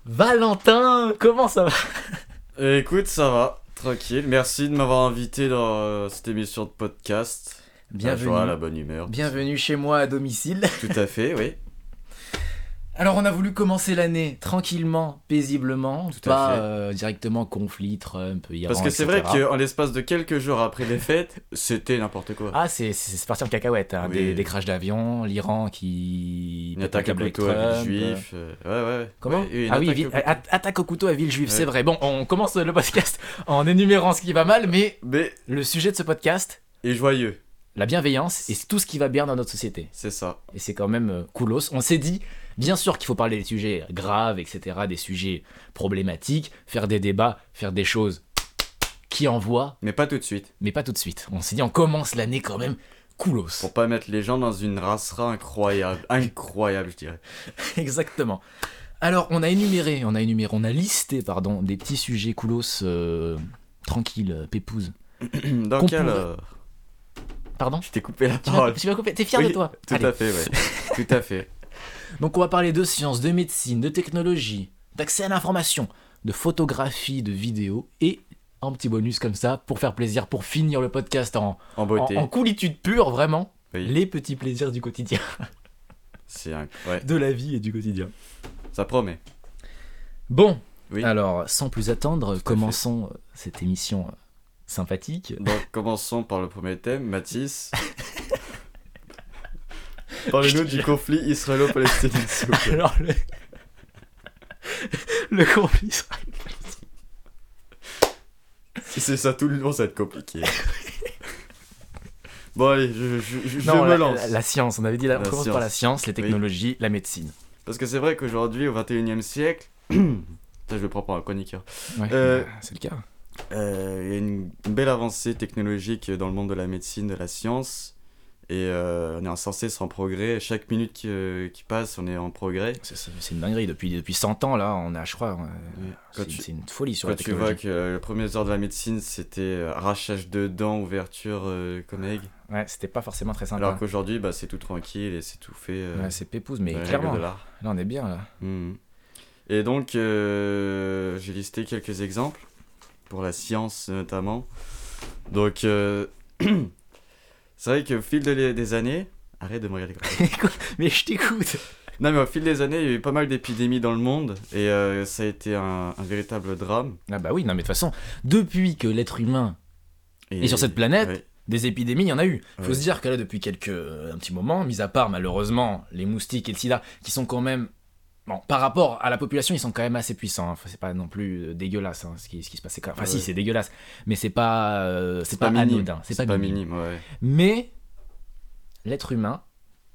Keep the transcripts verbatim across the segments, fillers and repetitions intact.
Valentin, comment ça va? Euh, Écoute, ça va, tranquille. Merci de m'avoir invité dans euh, cette émission de podcast. Bienvenue. La joie, la bonne humeur. Bienvenue chez moi à domicile. Tout à fait, oui. Alors on a voulu commencer l'année tranquillement, paisiblement, Tout à pas fait. euh, directement conflit, Trump, Iran, Parce que c'est et cetera. vrai qu'en l'espace de quelques jours après les fêtes, c'était n'importe quoi. Ah, c'est, c'est, c'est parti en cacahuète, hein. Oui. des, des crashs d'avions, l'Iran qui... Une attaque au avec couteau à Trump. Villejuif. euh, Ouais, ouais, ouais. Comment Ouais, et une Ah oui, attaque vi- au couteau. a- attaque au couteau à Villejuif, Ouais. c'est vrai. Bon, on commence le podcast en énumérant ce qui va mal, mais Mais, le sujet de ce podcast, et joyeux, la bienveillance, et c'est tout ce qui va bien dans notre société. c'est ça. Et c'est quand même euh, coolos. On s'est dit, bien sûr qu'il faut parler des sujets graves, et cetera, des sujets problématiques, faire des débats, faire des choses qui envoient, Mais pas tout de suite. mais pas tout de suite. On s'est dit, on commence l'année quand même coolos. Pour pas mettre les gens dans une rassera incroyable. Incroyable, je dirais. Exactement. Alors, on a énuméré, on a énuméré, on a listé, pardon, des petits sujets coolos, euh, tranquilles, pépouses. Dans Qu'on quel. pourrait- euh, Pardon Je t'ai coupé la Tu vas, parole. tu vas couper, t'es fier Oui, de toi? Tout Allez. à fait, ouais. Tout à fait. Donc on va parler de sciences, de médecine, de technologie, d'accès à l'information, de photographie, de vidéo et un petit bonus comme ça pour faire plaisir, pour finir le podcast en, En en, beauté. en coolitude pure, vraiment. Oui. Les petits plaisirs du quotidien, C'est un... Ouais, de la vie et du quotidien. ça promet. Bon, Oui. alors sans plus attendre, commençons cette émission euh, sympathique. Donc, commençons par le premier thème, Mathis. Parlez-nous du conflit israélo-palestinien, s'il vous plaît. Alors le, le conflit sera- Si c'est ça tout le long, ça va être compliqué. Bon, allez, je, je, je, je Non, me la, lance. la- la science, on avait dit, là, on La commence science. par la science, les technologies, la médecine. Parce que c'est vrai qu'aujourd'hui, au vingt et unième siècle... Ça, je le prends pour un chroniqueur. Ouais, Euh, bah, c'est le cas. Euh, Il y a une, une belle avancée technologique dans le monde de la médecine, de la science. Et euh, on est censé sans progrès. Chaque minute qui, euh, qui passe, on est en progrès. C'est, c'est- c'est une dinguerie, depuis, depuis cent ans, là, on a, je crois, euh, Quand c'est, tu- c'est une folie sur Quand la tu technologie. vois que euh, le premier heure de la médecine, c'était euh, arrachage de dents, ouverture euh, comme aigle. Ouais, c'était pas forcément très sympa. Alors qu'aujourd'hui, bah, c'est tout tranquille et c'est tout fait. euh, Ouais, c'est pépouze, mais dans les clairement, règles de l'art. là, on est bien, là. Mhm. Et donc, euh, j'ai listé quelques exemples, pour la science notamment. Donc, euh, c'est vrai qu'au fil de les- des années... Arrête de me regarder comme ça. Quoi Mais je t'écoute. Non, mais au fil des années, il y a eu pas mal d'épidémies dans le monde, et euh, ça a été un, un véritable drame. Ah bah oui, non, mais de toute façon, depuis que l'être humain Et, est sur cette planète, ouais, des épidémies, il y en a eu. Faut Ouais. se dire que là, depuis quelques, un petit moment, mis à part malheureusement les moustiques et le sida, qui sont quand même, bon, par rapport à la population, ils sont quand même assez puissants. Hein. Faut- C'est pas non plus euh, dégueulasse, hein, ce, qui, ce qui se passait. Quand... Enfin, Ouais. si, c'est dégueulasse, mais c'est pas, euh, c'est c'est pas, pas minime. anodin, c'est pas, minime. minime, ouais. Mais l'être humain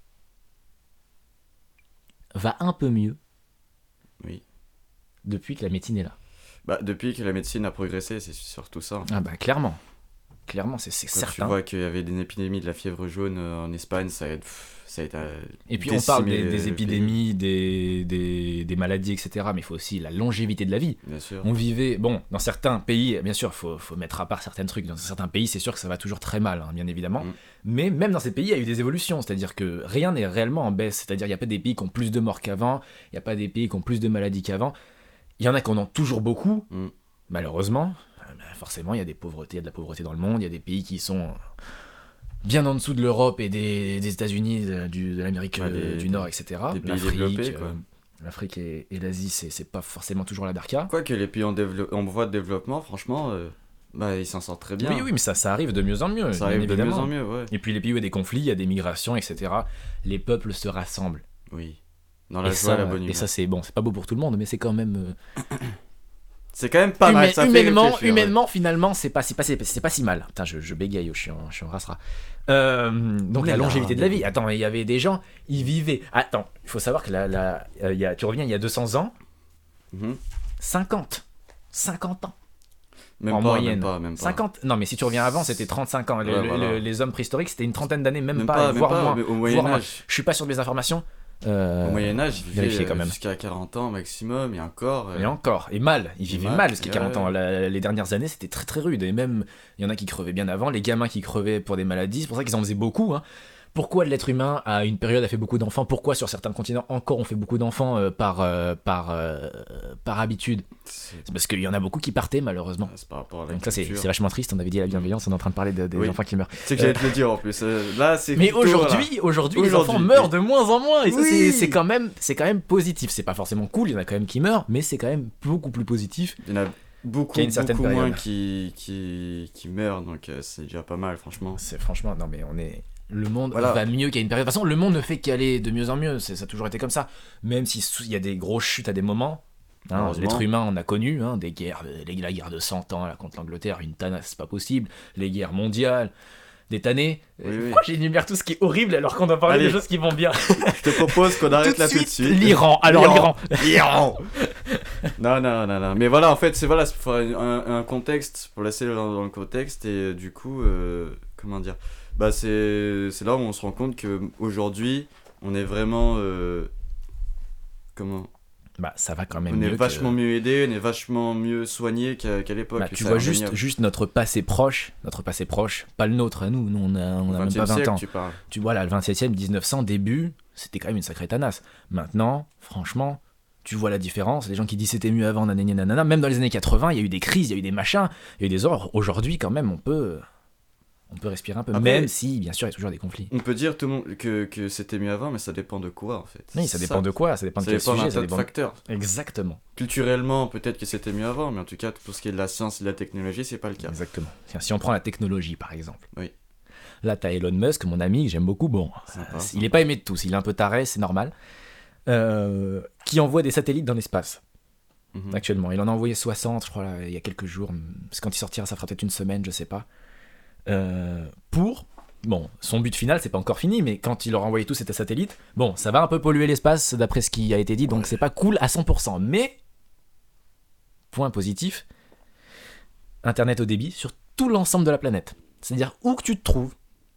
va un peu mieux Oui. depuis que la médecine est là. Bah, depuis que la médecine a progressé, c'est surtout ça. Ah bah clairement, clairement, c'est, c'est Quand tu certain. vois qu'il y avait des épidémies de la fièvre jaune euh, en Espagne, ça a, pff, ça a été... euh, Et puis on parle des, décimé des le épidémies, des, des, des maladies, et cetera. Mais il faut aussi la longévité de la vie. Bien sûr. On vivait, bon, dans certains pays, bien sûr, il faut, faut mettre à part certains trucs. Dans certains pays, c'est sûr que ça va toujours très mal, hein, bien évidemment. Mm. Mais même dans ces pays, il y a eu des évolutions. C'est-à-dire que rien n'est réellement en baisse. C'est-à-dire qu'il n'y a pas des pays qui ont plus de morts qu'avant. Il n'y a pas des pays qui ont plus de maladies qu'avant. Il y en a qui en ont toujours beaucoup, Mm. malheureusement. Euh, bah, forcément, il y a des pauvretés, il y a de la pauvreté dans le monde. Il y a des pays qui sont bien en dessous de l'Europe et des, des États-Unis, de, du- de l'Amérique Ouais, euh, des- du Nord, et cetera. des pays L'Afrique, développés, quoi. euh, l'Afrique et, et l'Asie, c'est, c'est pas forcément toujours la barca. Quoique les pays en, dévelop- en voie de développement, franchement, euh, bah, ils s'en sortent très bien. Oui, oui, mais ça, ça arrive de mieux en mieux. Ça bien arrive de mieux évidemment. en mieux, ouais. Et puis les pays où il y a des conflits, il y a des migrations, et cetera. Les peuples se rassemblent. Oui. Dans la et, joie, ça, la bonne et humeur. ça, c'est bon, c'est pas beau pour tout le monde, mais c'est quand même. euh, C'est quand même pas mal, humain- ça fait humainement, réfléchir, ouais. humainement, finalement, c'est pas, c'est pas, c'est, c'est pas si mal. Putain, je, je bégaye, je suis en, je suis en rassera. Euh, donc Oula, la longévité de la mais- vie. Attends, il y avait des gens, ils vivaient. Attends, il faut savoir que la, la, euh, il y a, tu reviens il y a deux cents ans, Mhm. cinquante. cinquante ans. Même En pas, moyenne. même pas, même pas. cinquante. Non, mais si tu reviens avant, c'était trente-cinq ans. Le- Ouais, le- voilà. le- les hommes préhistoriques, c'était une trentaine d'années, même, Même pas, pas, même voire pas, moins. mais au voire Moyen moins. Âge. Je suis pas sûr de mes informations. Euh, Au Moyen-Âge, ils vérifiez vivaient quand euh, même. jusqu'à quarante ans maximum, et encore. euh, Et encore, et mal, ils vivaient mal, mal jusqu'à ouais. quarante ans. La- les dernières années, c'était très très rude. Et même, il y en a qui crevaient bien avant, les gamins qui crevaient pour des maladies, c'est pour ça qu'ils en faisaient beaucoup. Hein. pourquoi l'être humain à une période a fait beaucoup d'enfants, pourquoi sur certains continents encore on fait beaucoup d'enfants euh, par, euh, par, euh, par habitude. C'est C'est parce qu'il y en a beaucoup qui partaient malheureusement. c'est par rapport à la Donc ça c'est, culture. c'est vachement triste, on avait dit la bienveillance, on est en train de parler de- des Oui. enfants qui meurent. C'est que j'allais te le dire en plus. Euh, Là, c'est. Mais plutôt, aujourd'hui, aujourd'hui, les Aujourd'hui, enfants oui. meurent de moins en moins et ça Oui. c'est, c'est quand même, c'est quand même positif. C'est pas forcément cool, il y en a quand même qui meurent, mais c'est quand même beaucoup plus positif. voilà. Il y en a beaucoup, Qu'il y a une certaine beaucoup moins période. qui, qui, qui meurent, donc euh, c'est déjà pas mal, franchement. C'est franchement, non mais on est, le monde Voilà. va mieux qu'à une période. De toute façon, le monde ne fait qu'aller de mieux en mieux. C'est, ça a toujours été comme ça. Même si sou- il y a des grosses chutes à des moments. Hein, Heureusement. l'être humain, on a connu hein, des guerres, euh, les- la guerre de cent ans là, contre l'Angleterre, une tanasse, c'est pas possible. Les guerres mondiales, des tannées. Oui, oui. Pourquoi j'énumère tout ce qui est horrible alors qu'on doit parler Allez. des choses qui vont bien? Je te propose qu'on arrête Tout de là tout de suite, suite. l'Iran. Alors l'Iran. L'Iran. Non, non, non, non. Mais voilà, en fait, c'est voilà, c'est pour un, un contexte, pour laisser dans, dans le contexte, et euh, du coup, euh, comment dire, bah c'est, c'est là où on se rend compte qu'aujourd'hui, on est vraiment, euh, comment, Bah ça va quand même on est mieux. vachement que... mieux aidé, on est vachement mieux soigné qu'à, qu'à l'époque. Bah, et tu c'est vois juste, indéniable. juste notre passé proche, notre passé proche, pas le nôtre à nous. Nous on a, on a même pas vingtième vingt siècle, ans. tu parles. Tu vois là, le vingt-septième, dix-neuf cents, début, c'était quand même une sacrée tanasse. Maintenant, franchement, tu vois la différence. Les gens qui disent c'était mieux avant, nanana, nanana. Même dans les années quatre-vingts, il y a eu des crises, il y a eu des machins, il y a eu des horreurs. Aujourd'hui, quand même, on peut, on peut respirer un peu. Après- même si, bien sûr, il y a toujours des conflits. On peut dire tout le monde que, que c'était mieux avant, mais ça dépend de quoi en fait. Oui, ça dépend de quoi, ça dépend de Ça quel dépend d'un sujet, ça tas de dépend. facteurs. Exactement, Culturellement, peut-être que c'était mieux avant, mais en tout cas, pour ce qui est de la science et de la technologie, c'est pas le cas. exactement. Tiens, si on prend la technologie, par exemple. Oui. Là, t'as Elon Musk, mon ami, que j'aime beaucoup. Bon, Sympa, il sympa. est pas aimé de tous, il est un peu taré, c'est normal. Euh, qui envoie des satellites dans l'espace. Mhm. Actuellement. Il en a envoyé soixante, je crois, là, il y a quelques jours. Parce que quand il sortira, ça fera peut-être une semaine, je sais pas. Euh, pour. Bon, son but final, c'est pas encore fini, mais quand il aura envoyé tous ces satellites, bon, ça va un peu polluer l'espace, d'après ce qui a été dit, donc c'est pas cool à cent pour cent. Mais, point positif, Internet au débit sur tout l'ensemble de la planète. C'est-à-dire où que tu te trouves,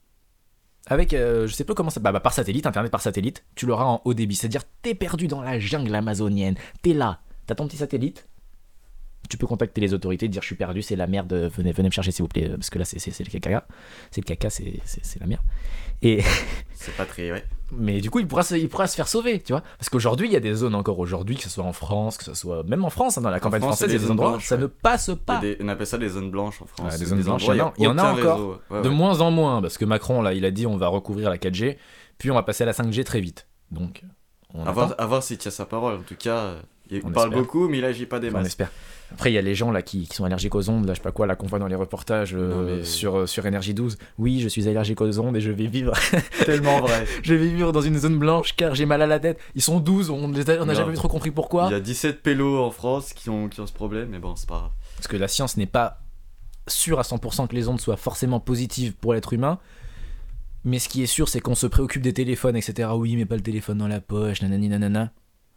avec, euh, je sais pas comment ça... Bah, bah, par satellite, Internet par satellite, tu l'auras en haut débit. C'est-à-dire, t'es perdu dans la jungle amazonienne, t'es là, t'as ton petit satellite, tu peux contacter les autorités, dire je suis perdu, c'est la merde, venez, venez me chercher s'il vous plaît, parce que là c'est, c'est, c'est le caca, c'est le caca, c'est, c'est, c'est la merde. Et... C'est pas très. Ouais. Mais du coup, il pourra, se, il pourra se faire sauver, tu vois. Parce qu'aujourd'hui, il y a des zones encore aujourd'hui, que ce soit en France, que ce soit même en France, hein, dans la campagne France, française, il y il y a a des des endroits, zones ça blanches, ne passe pas. Il y a des- on appelle ça des zones blanches en France. Ouais, des C'est zones blanches, endroits, il y en a- il y en a aucun encore. réseau. Ouais, De ouais. moins en moins, parce que Macron, là, il a dit on va recouvrir la quatre G, puis on va passer à la cinq G très vite. Donc, on, À attend. voir, à voir s'il tient sa parole. En tout cas, euh, il On parle espère. beaucoup, mais il agit pas des Enfin, on masses. espère. Après, il y a les gens là qui, qui sont allergiques aux ondes, là, je sais pas quoi, là qu'on voit dans les reportages euh, Non, mais- sur, euh, sur Énergie douze. Oui, je suis allergique aux ondes et je vais vivre, Tellement vrai. je vais vivre dans une zone blanche car j'ai mal à la tête. Ils sont douze, on les a- on n'a Non. jamais trop compris pourquoi. Il y a dix-sept pélos en France qui ont, qui ont ce problème, mais bon, c'est pas grave. Parce que la science n'est pas sûre à cent pour cent que les ondes soient forcément positives pour l'être humain. Mais ce qui est sûr, c'est qu'on se préoccupe des téléphones, et cetera. Oui, mais pas le téléphone dans la poche, nanani nanana.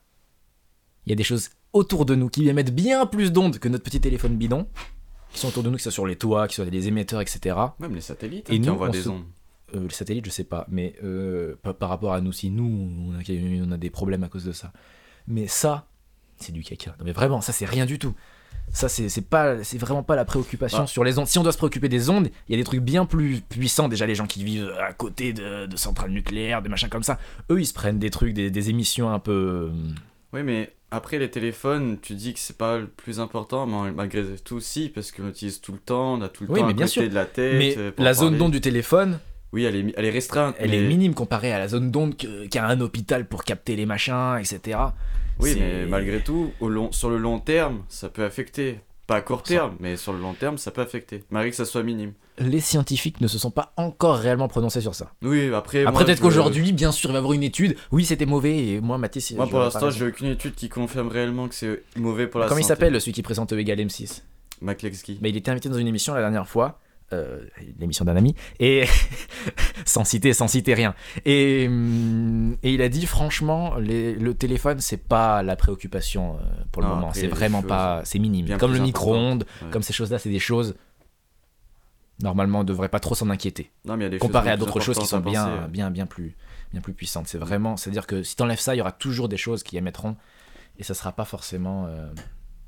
Il y a des choses autour de nous qui émettent bien plus d'ondes que notre petit téléphone bidon, qui sont autour de nous, que ce soit sur les toits, que ce soit des émetteurs, et cetera. Même les satellites Et hein, qui nous, envoient on des se- ondes. Euh, les satellites, je sais pas, mais euh, par, par rapport à nous, si nous, on a, on a des problèmes à cause de ça. Mais ça, c'est du caca. Non mais vraiment, ça c'est rien du tout. Ça c'est, c'est pas, c'est vraiment pas la préoccupation Ah. sur les ondes. Si on doit se préoccuper des ondes, il y a des trucs bien plus puissants. Déjà les gens qui vivent à côté de, de centrales nucléaires, des machins comme ça, eux ils se prennent des trucs, des, des émissions un peu... Oui, mais après les téléphones, tu dis que c'est pas le plus important, mais malgré tout, si, parce qu'on l'utilise tout le temps, on a tout le Oui, temps mais à bien côté sûr. de la tête. Mais euh, pour la zone parler. d'onde du téléphone, Oui, elle est, elle est restreinte. elle mais... est minime comparée à la zone d'onde que- qu'a un hôpital pour capter les machins, et cetera. Oui, C'est- mais malgré tout, au long, sur le long terme, ça peut affecter. Pas à court terme, mais sur le long terme, ça peut affecter. Malgré que ça soit minime. Les scientifiques ne se sont pas encore réellement prononcés sur ça. Oui, après. Après, moi, peut-être je- qu'aujourd'hui, bien sûr, il va y avoir une étude. Oui, c'était mauvais. Et moi, Mathis, Moi, je pour vais l'instant, pas j'ai aucune étude qui confirme réellement que c'est mauvais pour la Comment il santé. s'appelle, celui qui présente E égale M six? McLexky. Mais il était invité dans une émission la dernière fois. Euh, l'émission d'un ami. Et. sans citer, sans citer rien. Et, hum, et il a dit, franchement, les- le téléphone, c'est pas la préoccupation euh, pour le Non, moment. après, C'est il y a des vraiment choses pas. C'est minime. bien Comme plus le micro-ondes, Ouais. comme ces choses-là, c'est des choses. Normalement, on devrait pas trop s'en inquiéter. Non, mais il y a des Comparé choses à bien d'autres plus choses qui sont importantes à bien, penser. bien, bien plus, bien plus puissantes. C'est vraiment, c'est-à-dire que si t'enlèves ça, il y aura toujours des choses qui émettront, et ça sera pas forcément, euh,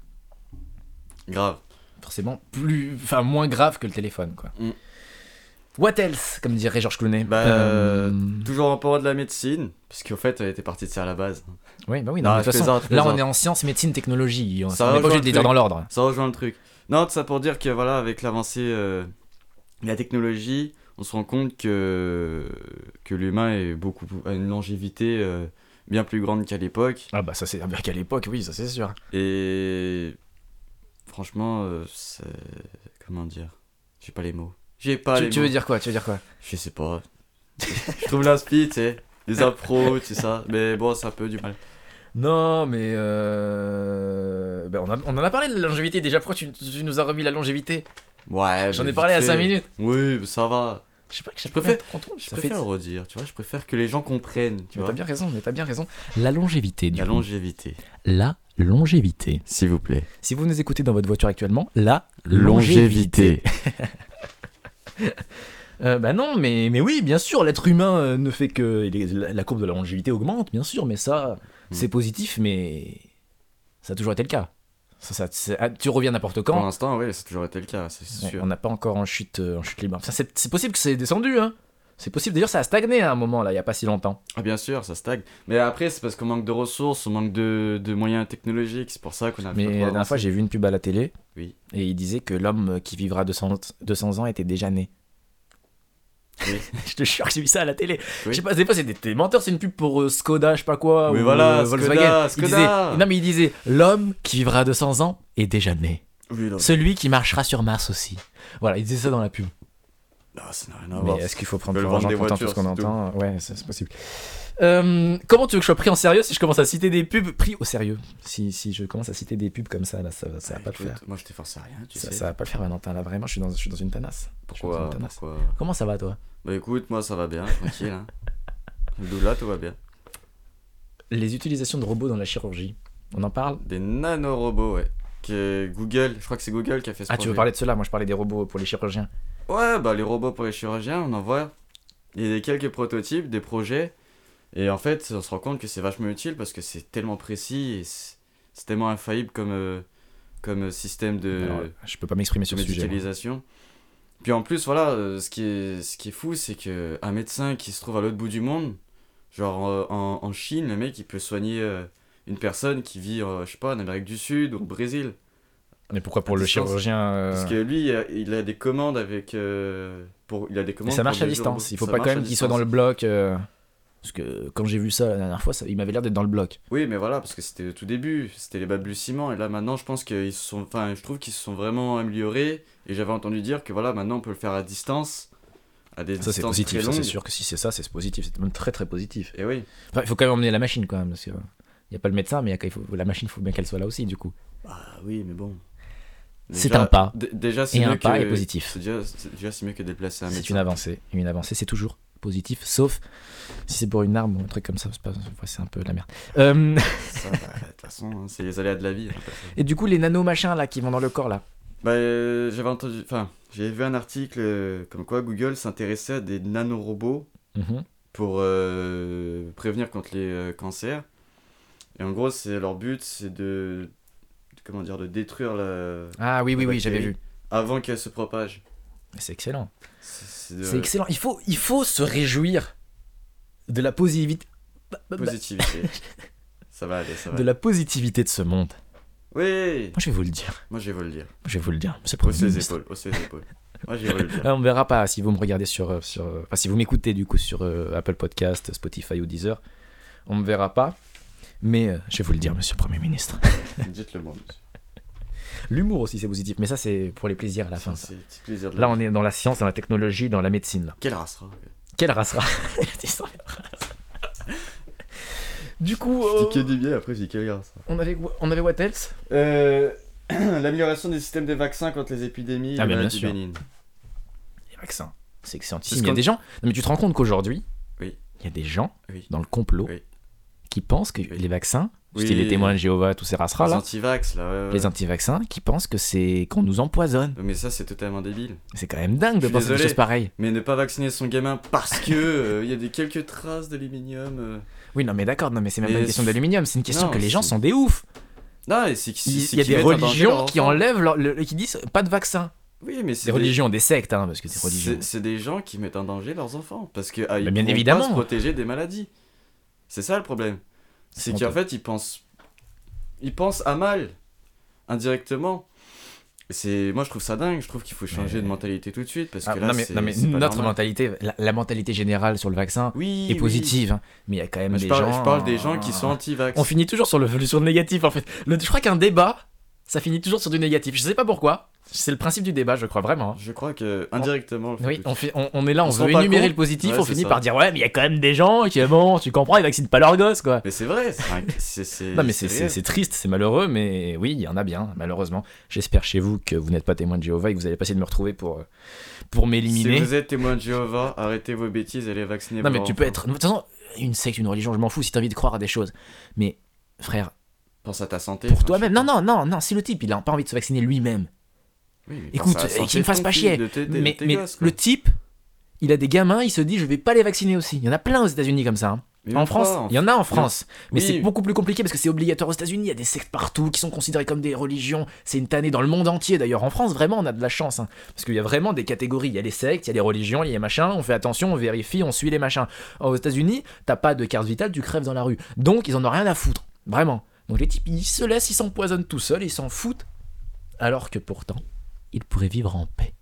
Grave. forcément plus, enfin moins grave que le téléphone, quoi. Mm. What else, comme dirait Georges Clooney. Bah, Euh, Toujours en rapport de la médecine, parce qu'au fait, elle était partie de ça à la base. Oui, bah oui, non, Non, mais de je toute façon, plaisante, je là on plaisante. est en sciences, médecine, technologie. On n'est Ça pas rejoint obligé de les le dire truc. dans l'ordre. Ça rejoint le truc. Non, tout ça pour dire que voilà, avec l'avancée euh, de la technologie, on se rend compte que, que l'humain est beaucoup, a une longévité euh, bien plus grande qu'à l'époque. Ah bah ça c'est qu'à l'époque, oui, ça c'est sûr. Et franchement, euh, c'est... Comment dire? J'ai pas les mots. J'ai pas Tu, les tu mots. veux dire quoi Tu veux dire quoi Je sais pas. Je trouve l'inspi, tu sais. Les impros, tout ça. Mais bon, c'est un peu du mal. Non, mais euh... ben, on, a- on en a parlé de la longévité déjà. Pourquoi tu, tu nous as remis la longévité? Ouais, J'en mais ai parlé à vite cinq fait. minutes. Oui, mais ça va. Je sais pas que Je préfère, je Ça préfère fait... le redire, tu vois. Je préfère que les gens comprennent, tu Mais vois. t'as bien raison, mais t'as bien raison. La longévité, du La coup. longévité, La longévité. s'il vous plaît. Si vous nous écoutez dans votre voiture actuellement, la longévité. Euh, bah non, mais, mais oui, bien sûr, l'être humain euh, ne fait que... il est- La, la courbe de la longévité augmente, bien sûr, mais ça, c'est positif, mais ça a toujours été le cas. Ça, ça, c'est- ah, tu reviens n'importe Pour quand, l'instant, oui, c'est toujours été le cas, c'est ouais, sûr. on n'a pas encore en chute, euh, en chute libre. Ça, c'est, c'est possible que c'est descendu, hein. C'est possible, d'ailleurs ça a stagné à un moment, là, il n'y a pas si longtemps. Ah, bien sûr, ça stagne. Mais après, c'est parce qu'on manque de ressources, on manque de, de moyens technologiques, c'est pour ça qu'on a Mais la dernière fois, j'ai vu une pub à la télé, Oui. et il disait que l'homme qui vivra deux cents, deux cents ans était déjà né. Oui. Je te jure que j'ai vu ça à la télé. Oui. Je sais pas, des fois c'est des, des menteurs, c'est une pub pour euh, Skoda, je sais pas quoi, Oui, ou voilà, euh, Volkswagen. Skoda, Il Skoda. disait- non mais il disait, l'homme qui vivra à deux cents ans est déjà né. Oui, non, Celui qui marchera sur Mars aussi. Voilà, il disait ça dans la pub. non, ça n'a rien à voir. Mais est-ce qu'il faut prendre Ils pour veulent l'argent vendre des comptant tout ce qu'on voitures, c'est entend? Ouais, c'est c'est possible. Euh, comment tu veux que je sois pris en sérieux si je commence à citer des pubs pris au sérieux? Si, si je commence à citer des pubs comme ça, là, ça, ça va pas le Écoute, faire. Moi, je t'ai forcé à rien, tu Ça, sais. ça va pas le faire, Valentin. Là, vraiment, je suis dans, je suis dans une tanasse. Je suis dans Pourquoi, une tanasse. pourquoi Comment ça va, toi? Bah écoute, moi, ça va bien, tranquille. Hein. Là, tout va bien. Les utilisations de robots dans la chirurgie, on en parle? Des nanorobots, ouais. Que Google, je crois que c'est Google qui a fait ce Ah, tu veux projet. parler de cela? Moi, je parlais des robots pour les chirurgiens. Ouais, bah les robots pour les chirurgiens, on en voit. Il y a des quelques prototypes, des projets. Et en fait, on se rend compte que c'est vachement utile parce que c'est tellement précis et c'est c'est tellement infaillible comme, euh, comme système de, Alors, je peux pas m'exprimer sur de ce sujet. moi. médicalisation. Puis en plus, voilà, euh, ce qui est, ce qui est fou, c'est qu'un médecin qui se trouve à l'autre bout du monde, genre euh, en, en Chine, le mec, il peut soigner euh, une personne qui vit, euh, je sais pas, en Amérique du Sud ou au Brésil. Mais pourquoi pour à le distance. chirurgien euh, Parce que lui, il a, il a des commandes avec. euh, pour, il a des Mais commandes. ça marche pour à des distance. robots. Il faut Ça pas marche quand à même qu'il soit dans distance. le bloc. euh, Parce que quand j'ai vu ça la dernière fois, ça- il m'avait l'air d'être dans le bloc. Oui, mais voilà, parce que c'était le tout début, c'était les balbutiements, et là maintenant, je pense qu'ils se sont. Enfin, je trouve qu'ils se sont vraiment améliorés, et j'avais entendu dire que voilà, maintenant on peut le faire à distance, à des Ça, c'est distances positif. très Ça, c'est longues. sûr que si c'est ça, c'est positif. C'est même très très positif. Et oui. Enfin, il faut quand même emmener la machine quand même. Parce que il n'y a pas le médecin, mais il y a, il faut, la machine, il faut bien qu'elle soit là aussi, du coup. Bah oui, mais bon. C'est Déjà- un pas. d- Déjà, c'est Et mieux un pas que- est positif. C'est déjà, c'est déjà c'est mieux que déplacer un C'est médecin. une avancée. Et une avancée, c'est toujours positif. Sauf si c'est pour une arme ou un truc comme ça. C'est, pas- ouais, c'est un peu de la merde. Euh, Ça, bah, de toute façon, hein, c'est les aléas de la vie. hein, Et du coup, les nanomachins là qui vont dans le corps là. Bah, euh, j'avais entendu, enfin, j'ai vu un article euh, comme quoi Google s'intéressait à des nanorobots Mhm. pour euh, prévenir contre les euh, cancers. Et en gros, c'est leur but, c'est de, de- comment dire, de détruire la Ah oui, oui, La oui, j'avais bactérie. vu. avant qu'elle se propage. Mais c'est excellent. C'est, c'est de- C'est excellent. Il faut, il faut se réjouir de la positivité. positivité. Ça va aller, ça va. De la positivité de ce monde. Oui. Moi, je vais vous le dire. Moi, je vais vous le dire. Je vais vous le dire. Monsieur le Premier Haussez les ministre. épaules, haussez les épaules. Moi, je vais vous le dire. Ah, on verra pas si vous me regardez sur, euh, sur euh, enfin si vous m'écoutez du coup sur euh, Apple Podcast, Spotify ou Deezer, on me verra pas, mais euh, je vais vous le dire, Monsieur le Premier ministre. Dites-le moi, monsieur. L'humour aussi c'est positif, mais ça c'est pour les plaisirs à la fin. ça. C'est un petit plaisir de Là la on est dans la science, dans la technologie, dans la médecine. Là. Quelle race, hein. Quelle race sera Du coup, Je euh, dis que du bien, après, je dis quelle race. on avait on avait what else? Euh, L'amélioration des systèmes de vaccins contre les épidémies Ah, et mais bien maladies sûr. bénignes. Les vaccins. C'est excellentissime. Parce Il y a qu'on- des gens. Non mais tu te rends compte qu'aujourd'hui, Oui. il y a des gens Oui. dans le complot Oui. qui pensent que les vaccins, Oui. style les témoins de Jéhovah, tous ces races Les là, anti-vax, là, ouais, ouais. les anti-vaccins, qui pensent que c'est qu'on nous empoisonne. Mais ça, c'est totalement débile. C'est quand même dingue Je de suis penser des désolé. choses pareilles. Mais ne pas vacciner son gamin parce que euh, il y a des quelques traces d'aluminium. euh. Oui, non, mais d'accord, non, mais c'est même Mais pas une question c'est- d'aluminium, c'est une question Non, que les gens c'est- sont des oufs. Non, et c'est, c'est, Il c'est y a qu'ils des mettent en danger religions leur qui enfant. enlèvent, leur- le- qui disent pas de vaccin. Oui, mais c'est Des religions, des sectes, hein, parce que c'est religion. C'est, c'est des gens qui mettent en danger leurs enfants parce que ah, ils Bah, bien pourront évidemment. pas se protéger des maladies. C'est ça le problème. C'est honteux. qu'en fait, ils pensent, ils pensent à mal, indirectement. C'est, moi, je trouve ça dingue. Je trouve qu'il faut changer Mais- de mentalité tout de suite parce que Ah, là, non mais, c'est, non, mais c'est pas notre normal. mentalité, la, la mentalité générale sur le vaccin Oui, est oui. positive, hein, mais il y a quand même Mais je des parle, gens. je parle des gens qui sont anti-vax. On finit toujours sur le, sur le négatif en fait. Le- je crois qu'un débat, ça finit toujours sur du négatif. Je sais pas pourquoi. C'est le principe du débat, je crois vraiment. hein. Je crois que indirectement. on le fait Oui, tout de on, suite. fait, on, on est là, on, On se veut rend pas énumérer compte. le positif, Ouais, on c'est finit ça. par dire ouais, mais il y a quand même des gens qui, bon, tu comprends, ils vaccinent pas leurs gosses quoi. Mais c'est vrai. C'est, un- c'est, c'est, Non mais c'est, c'est, réel. c'est triste, c'est malheureux, mais oui, il y en a bien, malheureusement. J'espère chez vous que vous n'êtes pas témoin de Jéhovah et que vous allez pas essayer de me retrouver pour, euh, pour m'éliminer. Si vous êtes témoin de Jéhovah, arrêtez vos bêtises et allez vacciner Non vos mais tu enfants. peux être... De toute façon, une secte, une religion, je m'en fous si t'as envie de croire à des choses. Mais frère, Pense à ta santé. pour enfin, toi-même, je sais non, non, non, non, si le type il a pas envie de se vacciner lui-même, Oui, mais écoute, pense à la et santé qu'il me de fasse ton pas fils, chier. de tes- de mais tes mais gosses, quoi. le type, il a des gamins, il se dit je vais pas les vacciner aussi. Il y en a plein aux États-Unis comme ça. hein. Mais En même France, pas, en il y en a en France, mais Oui. c'est beaucoup plus compliqué parce que c'est obligatoire aux États-Unis. Il y a des sectes partout qui sont considérées comme des religions. C'est une tannée dans le monde entier d'ailleurs. En France, vraiment, on a de la chance hein, parce qu'il y a vraiment des catégories. Il y a les sectes, il y a les religions, il y a les machins. On fait attention, on vérifie, on suit les machins. Aux États-Unis, t'as pas de carte vitale, tu crèves dans la rue. Donc ils en ont rien à foutre, vraiment. Donc les types, ils se laissent, ils s'empoisonnent tout seuls, ils s'en foutent, alors que pourtant, ils pourraient vivre en paix.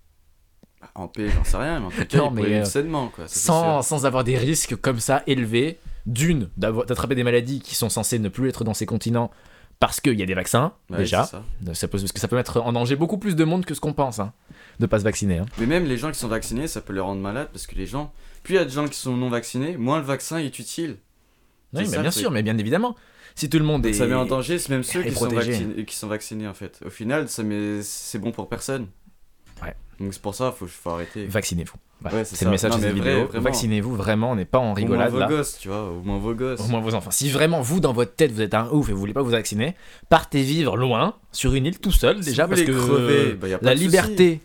En paix, j'en sais rien, mais en tout cas, Non, il mais, pourrait vivre euh, sainement, quoi. ça, c'est sans, sûr. sans avoir des risques comme ça élevés, d'une, d'avoir- d'attraper des maladies qui sont censées ne plus être dans ces continents parce qu'il y a des vaccins, Ouais, déjà. c'est ça. Ça peut, parce que ça peut mettre en danger beaucoup plus de monde que ce qu'on pense, hein, de pas se vacciner. hein. Mais même les gens qui sont vaccinés, ça peut les rendre malades parce que les gens. Plus il y a de gens qui sont non vaccinés, moins le vaccin est utile. Oui, C'est mais ça, bien c'est- sûr, mais bien évidemment. Si tout le monde Donc est... ça met en danger, c'est même ceux est qui sont, protégé. vaccinés, qui sont vaccinés en fait. Au final, ça met... c'est bon pour personne. Ouais. Donc c'est pour ça, faut, faut arrêter. Vaccinez-vous. Voilà. Ouais, c'est c'est le ça. message Non, de cette mais vrai, vidéo. vraiment. Vaccinez-vous, vraiment, on n'est pas en Au moins rigolade vos là. gosses, tu vois, au moins vos gosses. Au moins vos enfants. Si vraiment vous, dans votre tête, vous êtes un ouf et vous voulez pas vous vacciner, partez vivre loin, sur une île tout seul, Si déjà, vous parce voulez que crever, bah, y a pas la de souci. liberté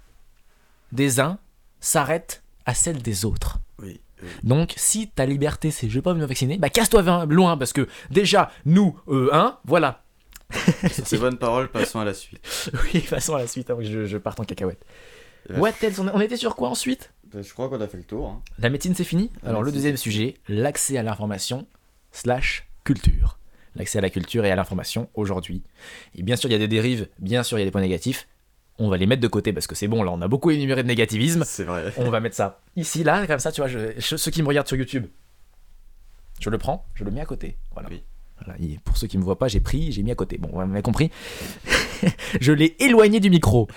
des uns s'arrête à celle des autres. Oui. oui. Donc, si ta liberté c'est je veux pas me vacciner, bah casse-toi vin- loin parce que déjà, nous, euh, hein, voilà. Sur ces bonnes paroles, passons à la suite. Oui, passons à la suite avant que je, je parte en cacahuète. Ouais. What else on, on était sur quoi ensuite? Bah, je crois qu'on a fait le tour. Hein. La médecine c'est fini. La Alors, le médecine, deuxième sujet, l'accès à l'information slash culture. L'accès à la culture et à l'information aujourd'hui. Et bien sûr, il y a des dérives, bien sûr, il y a des points négatifs. On va les mettre de côté parce que c'est bon, là, on a beaucoup énuméré de négativisme. C'est vrai. On va mettre ça ici, là, comme ça, tu vois, je- je- ceux qui me regardent sur YouTube, je le prends, je le mets à côté. Voilà. Oui. Voilà, et pour ceux qui me voient pas, j'ai pris, j'ai mis à côté. Bon, vous m'avez compris. Je l'ai éloigné du micro.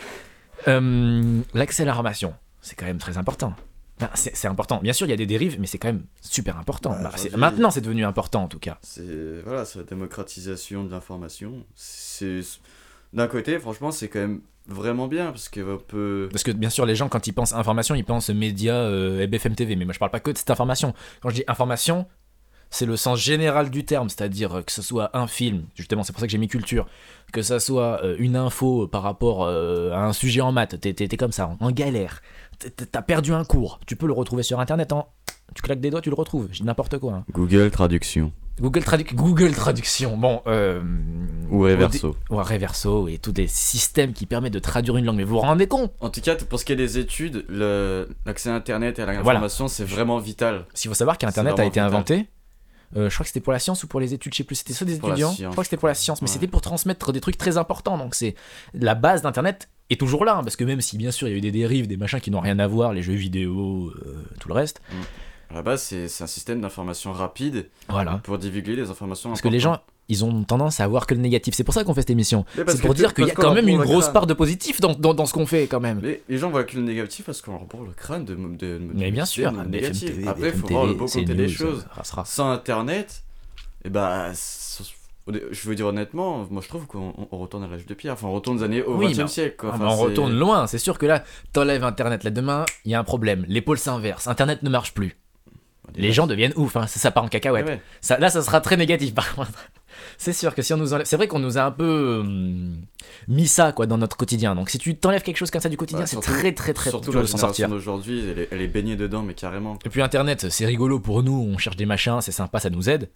Euh, L'accès à l'information, c'est quand même très important. Enfin, c'est c'est important. Bien sûr, il y a des dérives, mais c'est quand même super important. Ouais, Bah, c'est- aujourd'hui- maintenant, c'est devenu important, en tout cas. C'est voilà, c'est la démocratisation de l'information. C'est d'un côté, franchement, c'est quand même vraiment bien parce que on peut. Parce que bien sûr, les gens, quand ils pensent information, ils pensent médias euh, et B F M T V. Mais moi, je parle pas que de cette information. Quand je dis information, c'est le sens général du terme, c'est-à-dire que ce soit un film, justement, c'est pour ça que j'ai mis culture, que ça soit euh, une info par rapport euh, à un sujet en maths, t'es, t'es- t'es comme ça, en, en galère, T'es- t'es- t'as perdu un cours, tu peux le retrouver sur internet, en... tu claques des doigts, tu le retrouves, je dis n'importe quoi. hein. Google Traduction Google, tradu- Google Traduction, bon, euh, ou Reverso. ou Reverso et tous des systèmes qui permettent de traduire une langue, mais vous vous rendez compte? En tout cas, pour ce qui est des études, le- l'accès à Internet et à l'information, c'est vraiment vital. S'il faut savoir qu'Internet C'est a vraiment été vital. inventé, euh, je crois que c'était pour la science ou pour les études, je sais plus, c'était soit des Pour la étudiants, je science, crois que c'était pour la science, mais ouais. c'était pour transmettre des trucs très importants, donc c'est la base d'Internet est toujours là, hein, parce que même si bien sûr il y a eu des dérives, des machins qui n'ont rien à voir, les jeux vidéo, euh, tout le reste, À la base, c'est c'est un système d'information rapide voilà. pour divulguer les informations Parce que les gens, ils ont tendance à avoir que le négatif, c'est pour ça qu'on fait cette émission, Mais parce c'est pour que dire tout- qu'il y a parce qu'on quand même leur une bourre le grosse crâne. part de positif dans, dans, dans ce qu'on fait quand même. Les, les gens voient que le négatif parce qu'on leur bourre le crâne de, de, de Mais bien sûr, de B F M négatif. T V, Après, il B F M faut voir le beau c'est côté des news, choses. euh, racera. Sans Internet, et bah, c'est- je veux dire honnêtement, moi je trouve qu'on on retourne à l'âge de pierre. Enfin, on retourne aux années au Oui, vingtième mais- siècle. Quoi. Ah, Enfin, mais on c'est- retourne loin, c'est sûr que là, t'enlèves Internet, là demain, il y a un problème, les pôles s'inversent, Internet ne marche plus. Les gens deviennent ouf, hein, ça, ça part en cacahuète. Ouais, ouais. Ça, là, ça sera très négatif par contre. C'est sûr que si on nous enlève. C'est vrai qu'on nous a un peu hum, mis ça quoi, dans notre quotidien. Donc si tu t'enlèves quelque chose comme ça du quotidien, Bah, c'est surtout- très très très Surtout dur la de s'en génération sortir. d'aujourd'hui, elle, est- elle est baignée dedans, mais carrément. Et puis Internet, c'est rigolo pour nous, on cherche des machins, c'est sympa, ça nous aide.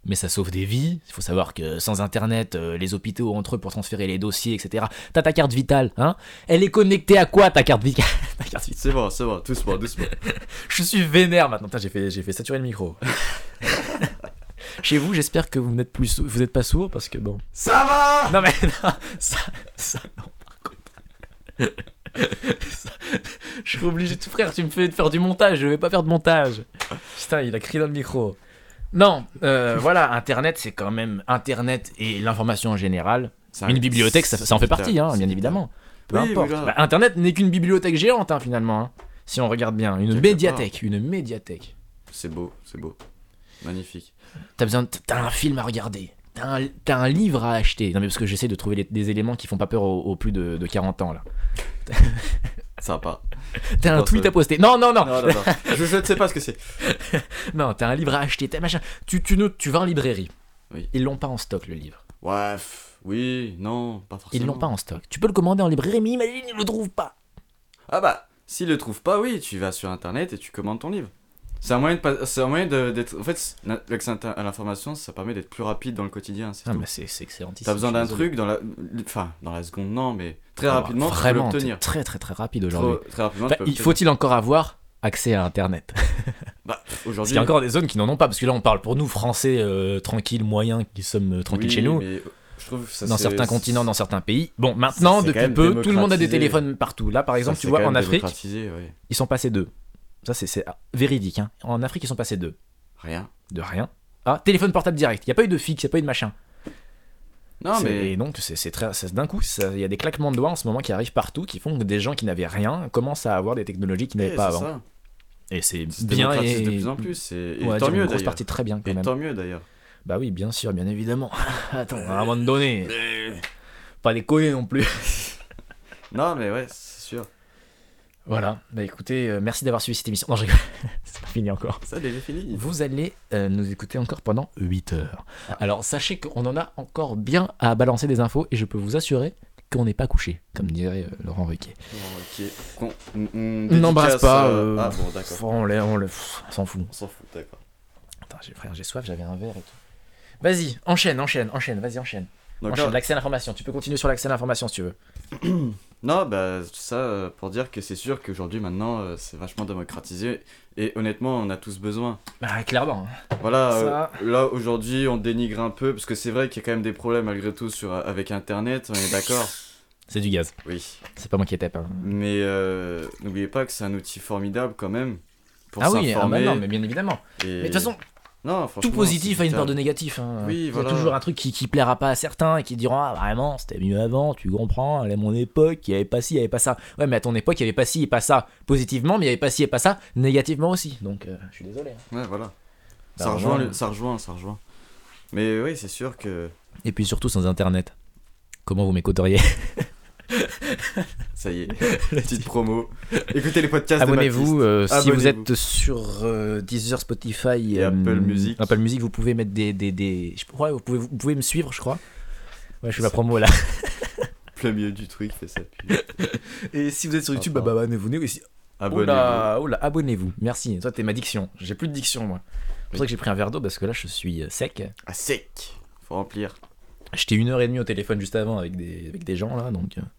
mais ça sauve des vies. Il faut savoir que sans Internet, euh, les hôpitaux entre eux pour transférer les dossiers, et cetera. T'as ta carte vitale, hein? Elle est connectée à quoi ta carte vitale? Ta carte vitale. C'est bon, c'est bon, doucement, doucement. Je suis vénère maintenant. Putain, j'ai fait, j'ai fait saturer le micro. Chez vous, j'espère que vous n'êtes plus, sou- vous n'êtes pas sourd parce que bon. Ça va. Non mais non, ça, ça non par contre. Ça, je suis obligé de frère, tu me fais de faire du montage, je vais pas faire de montage. Putain, il a crié dans le micro. Non, euh, voilà, Internet, c'est quand même Internet et l'information en général. Ça- Une bibliothèque, ça, ça en fait Putain, partie, hein, bien putain. évidemment. Peu Oui, importe. voilà. Bah, Internet n'est qu'une bibliothèque géante, hein, finalement. Hein, si on regarde bien, une Quelque médiathèque, une médiathèque. C'est beau, c'est beau. Magnifique. T'as besoin, de- t'as un film à regarder. T'as un, t'as un livre à acheter. Non mais parce que j'essaie de trouver les- des éléments qui font pas peur aux, aux plus de, de quarante ans là. Sympa. T'as un pense, tweet ouais. à poster. Non non non. Non, non, non. je, je ne sais pas ce que c'est. Non, t'as un livre à acheter. T'as machin. Tu, tu, ne- tu vas en librairie. Oui. Ils l'ont pas en stock le livre. Ouais, pff, oui, non, pas forcément. Ils l'ont pas en stock. Tu peux le commander en librairie, mais imagine ils le trouvent pas. Ah bah, s'il le trouve pas, oui, tu vas sur internet et tu commandes ton livre. C'est un moyen de pas- c'est un moyen de- d'être. En fait, l'accès à l'information, ça permet d'être plus rapide dans le quotidien. C'est Ah tout. bah c'est c'est excellent. T'as besoin d'un truc dans la, enfin, dans la seconde, non, mais très rapidement, tu peux Vraiment, l'obtenir. c'est très très très rapide aujourd'hui. Trop- Très rapidement, Enfin, tu peux il l'obtenir. faut-il encore avoir accès à Internet? Bah, pff, Parce aujourd'hui. qu'il y a encore des zones qui n'en ont pas. Parce que là, on parle pour nous, Français euh, tranquilles, moyens, qui sommes euh, tranquilles oui, chez nous. mais je trouve que ça, Dans c'est- certains continents, dans certains pays. Bon, maintenant, c'est quand depuis même peu, tout le monde a des démocratisé. téléphones partout. Là, par exemple, ça, tu c'est vois, quand en même Afrique, démocratisé, ouais. ils sont passés deux. Ça, c'est c'est véridique. Hein. En Afrique, ils sont passés deux. Rien. De rien. Ah, téléphone portable direct. Il n'y a pas eu de fixe, il n'y a pas eu de machin. Non, C'est- mais Et donc, c'est c'est très. c'est- D'un coup, ça- il y a des claquements de doigts en ce moment qui arrivent partout qui font que des gens qui n'avaient rien commencent à avoir des technologies qu'ils n'avaient Ouais, pas c'est avant. ça. Et c'est C'est bien. démocratise Et... de plus en plus. Et, et Ouais, tant une mieux grosse d'ailleurs. partie très bien quand Et même. tant mieux d'ailleurs. Bah oui, bien sûr, bien évidemment. Attends, à un moment donné. Pas déconner non plus. Non, mais ouais, c'est sûr. Voilà, bah écoutez, euh, merci d'avoir suivi cette émission. Non, je rigole, c'est pas fini encore. Ça, déjà fini. Vous allez euh, nous écouter encore pendant huit heures. Ah. Alors sachez qu'on en a encore bien à balancer des infos et je peux vous assurer qu'on n'est pas couché, comme dirait euh, Laurent Ruquier. Bon, ok. Qu'on- on- on N'embrasse dédicace, pas. euh, euh, Ah bon, d'accord. pff, on, l'est- on, le- pff, on s'en fout. On s'en fout, d'accord. Attends, j'ai, frère, j'ai soif, j'avais un verre et tout. Vas-y, enchaîne, enchaîne, enchaîne, vas-y, enchaîne. Donc enchaîne là- l'accès à l'information. Tu peux continuer sur l'accès à l'information si tu veux. Non, bah ça euh, pour dire que c'est sûr qu'aujourd'hui maintenant euh, c'est vachement démocratisé et honnêtement on a tous besoin. Bah clairement. Voilà, Ça- euh, là aujourd'hui on dénigre un peu parce que c'est vrai qu'il y a quand même des problèmes malgré tout sur, avec internet, on est d'accord. C'est du gaz. Oui. C'est pas moi qui ai tape. Hein. Mais euh, n'oubliez pas que c'est un outil formidable quand même pour Ah oui, ah bah s'informer. non, mais bien évidemment. et- Mais de toute façon, non, tout franchement, positif c'est a une part vital. de négatif. Hein. Oui, Il y a voilà. toujours un truc qui, qui plaira pas à certains et qui diront ah vraiment c'était mieux avant, tu comprends, à mon époque il y avait pas ci, il y avait pas ça. Ouais mais à ton époque il y avait pas ci et pas ça positivement, mais il y avait pas ci et pas ça négativement aussi. Donc euh, je suis désolé. hein. Ouais, voilà. Bah, ça, rejoint, vraiment, le- ça rejoint, ça rejoint. Mais oui, c'est sûr que Et puis surtout sans internet. Comment vous m'écouteriez? ça y est, petite promo. Écoutez les podcasts Abonnez-vous de euh, si vous Abonnez-vous. êtes sur euh, Deezer, Spotify Et euh, Apple Music. Apple Music, vous pouvez mettre des des, des... Je crois, vous pouvez vous pouvez me suivre, je crois. Ouais, je fais ma Ça- promo là. plein milieu du truc, fait ça. Puis... Et si vous êtes sur YouTube, Ah, bah, bah abonnez-vous aussi. Abonnez-vous. Oula, oula, abonnez-vous. Merci. Toi, t'es ma diction. J'ai plus de diction, moi. C'est pour ça que j'ai pris un verre d'eau parce que là, je suis euh, sec. À sec. Faut remplir. J'étais une heure et demie au téléphone juste avant avec des, avec des gens là, donc. euh.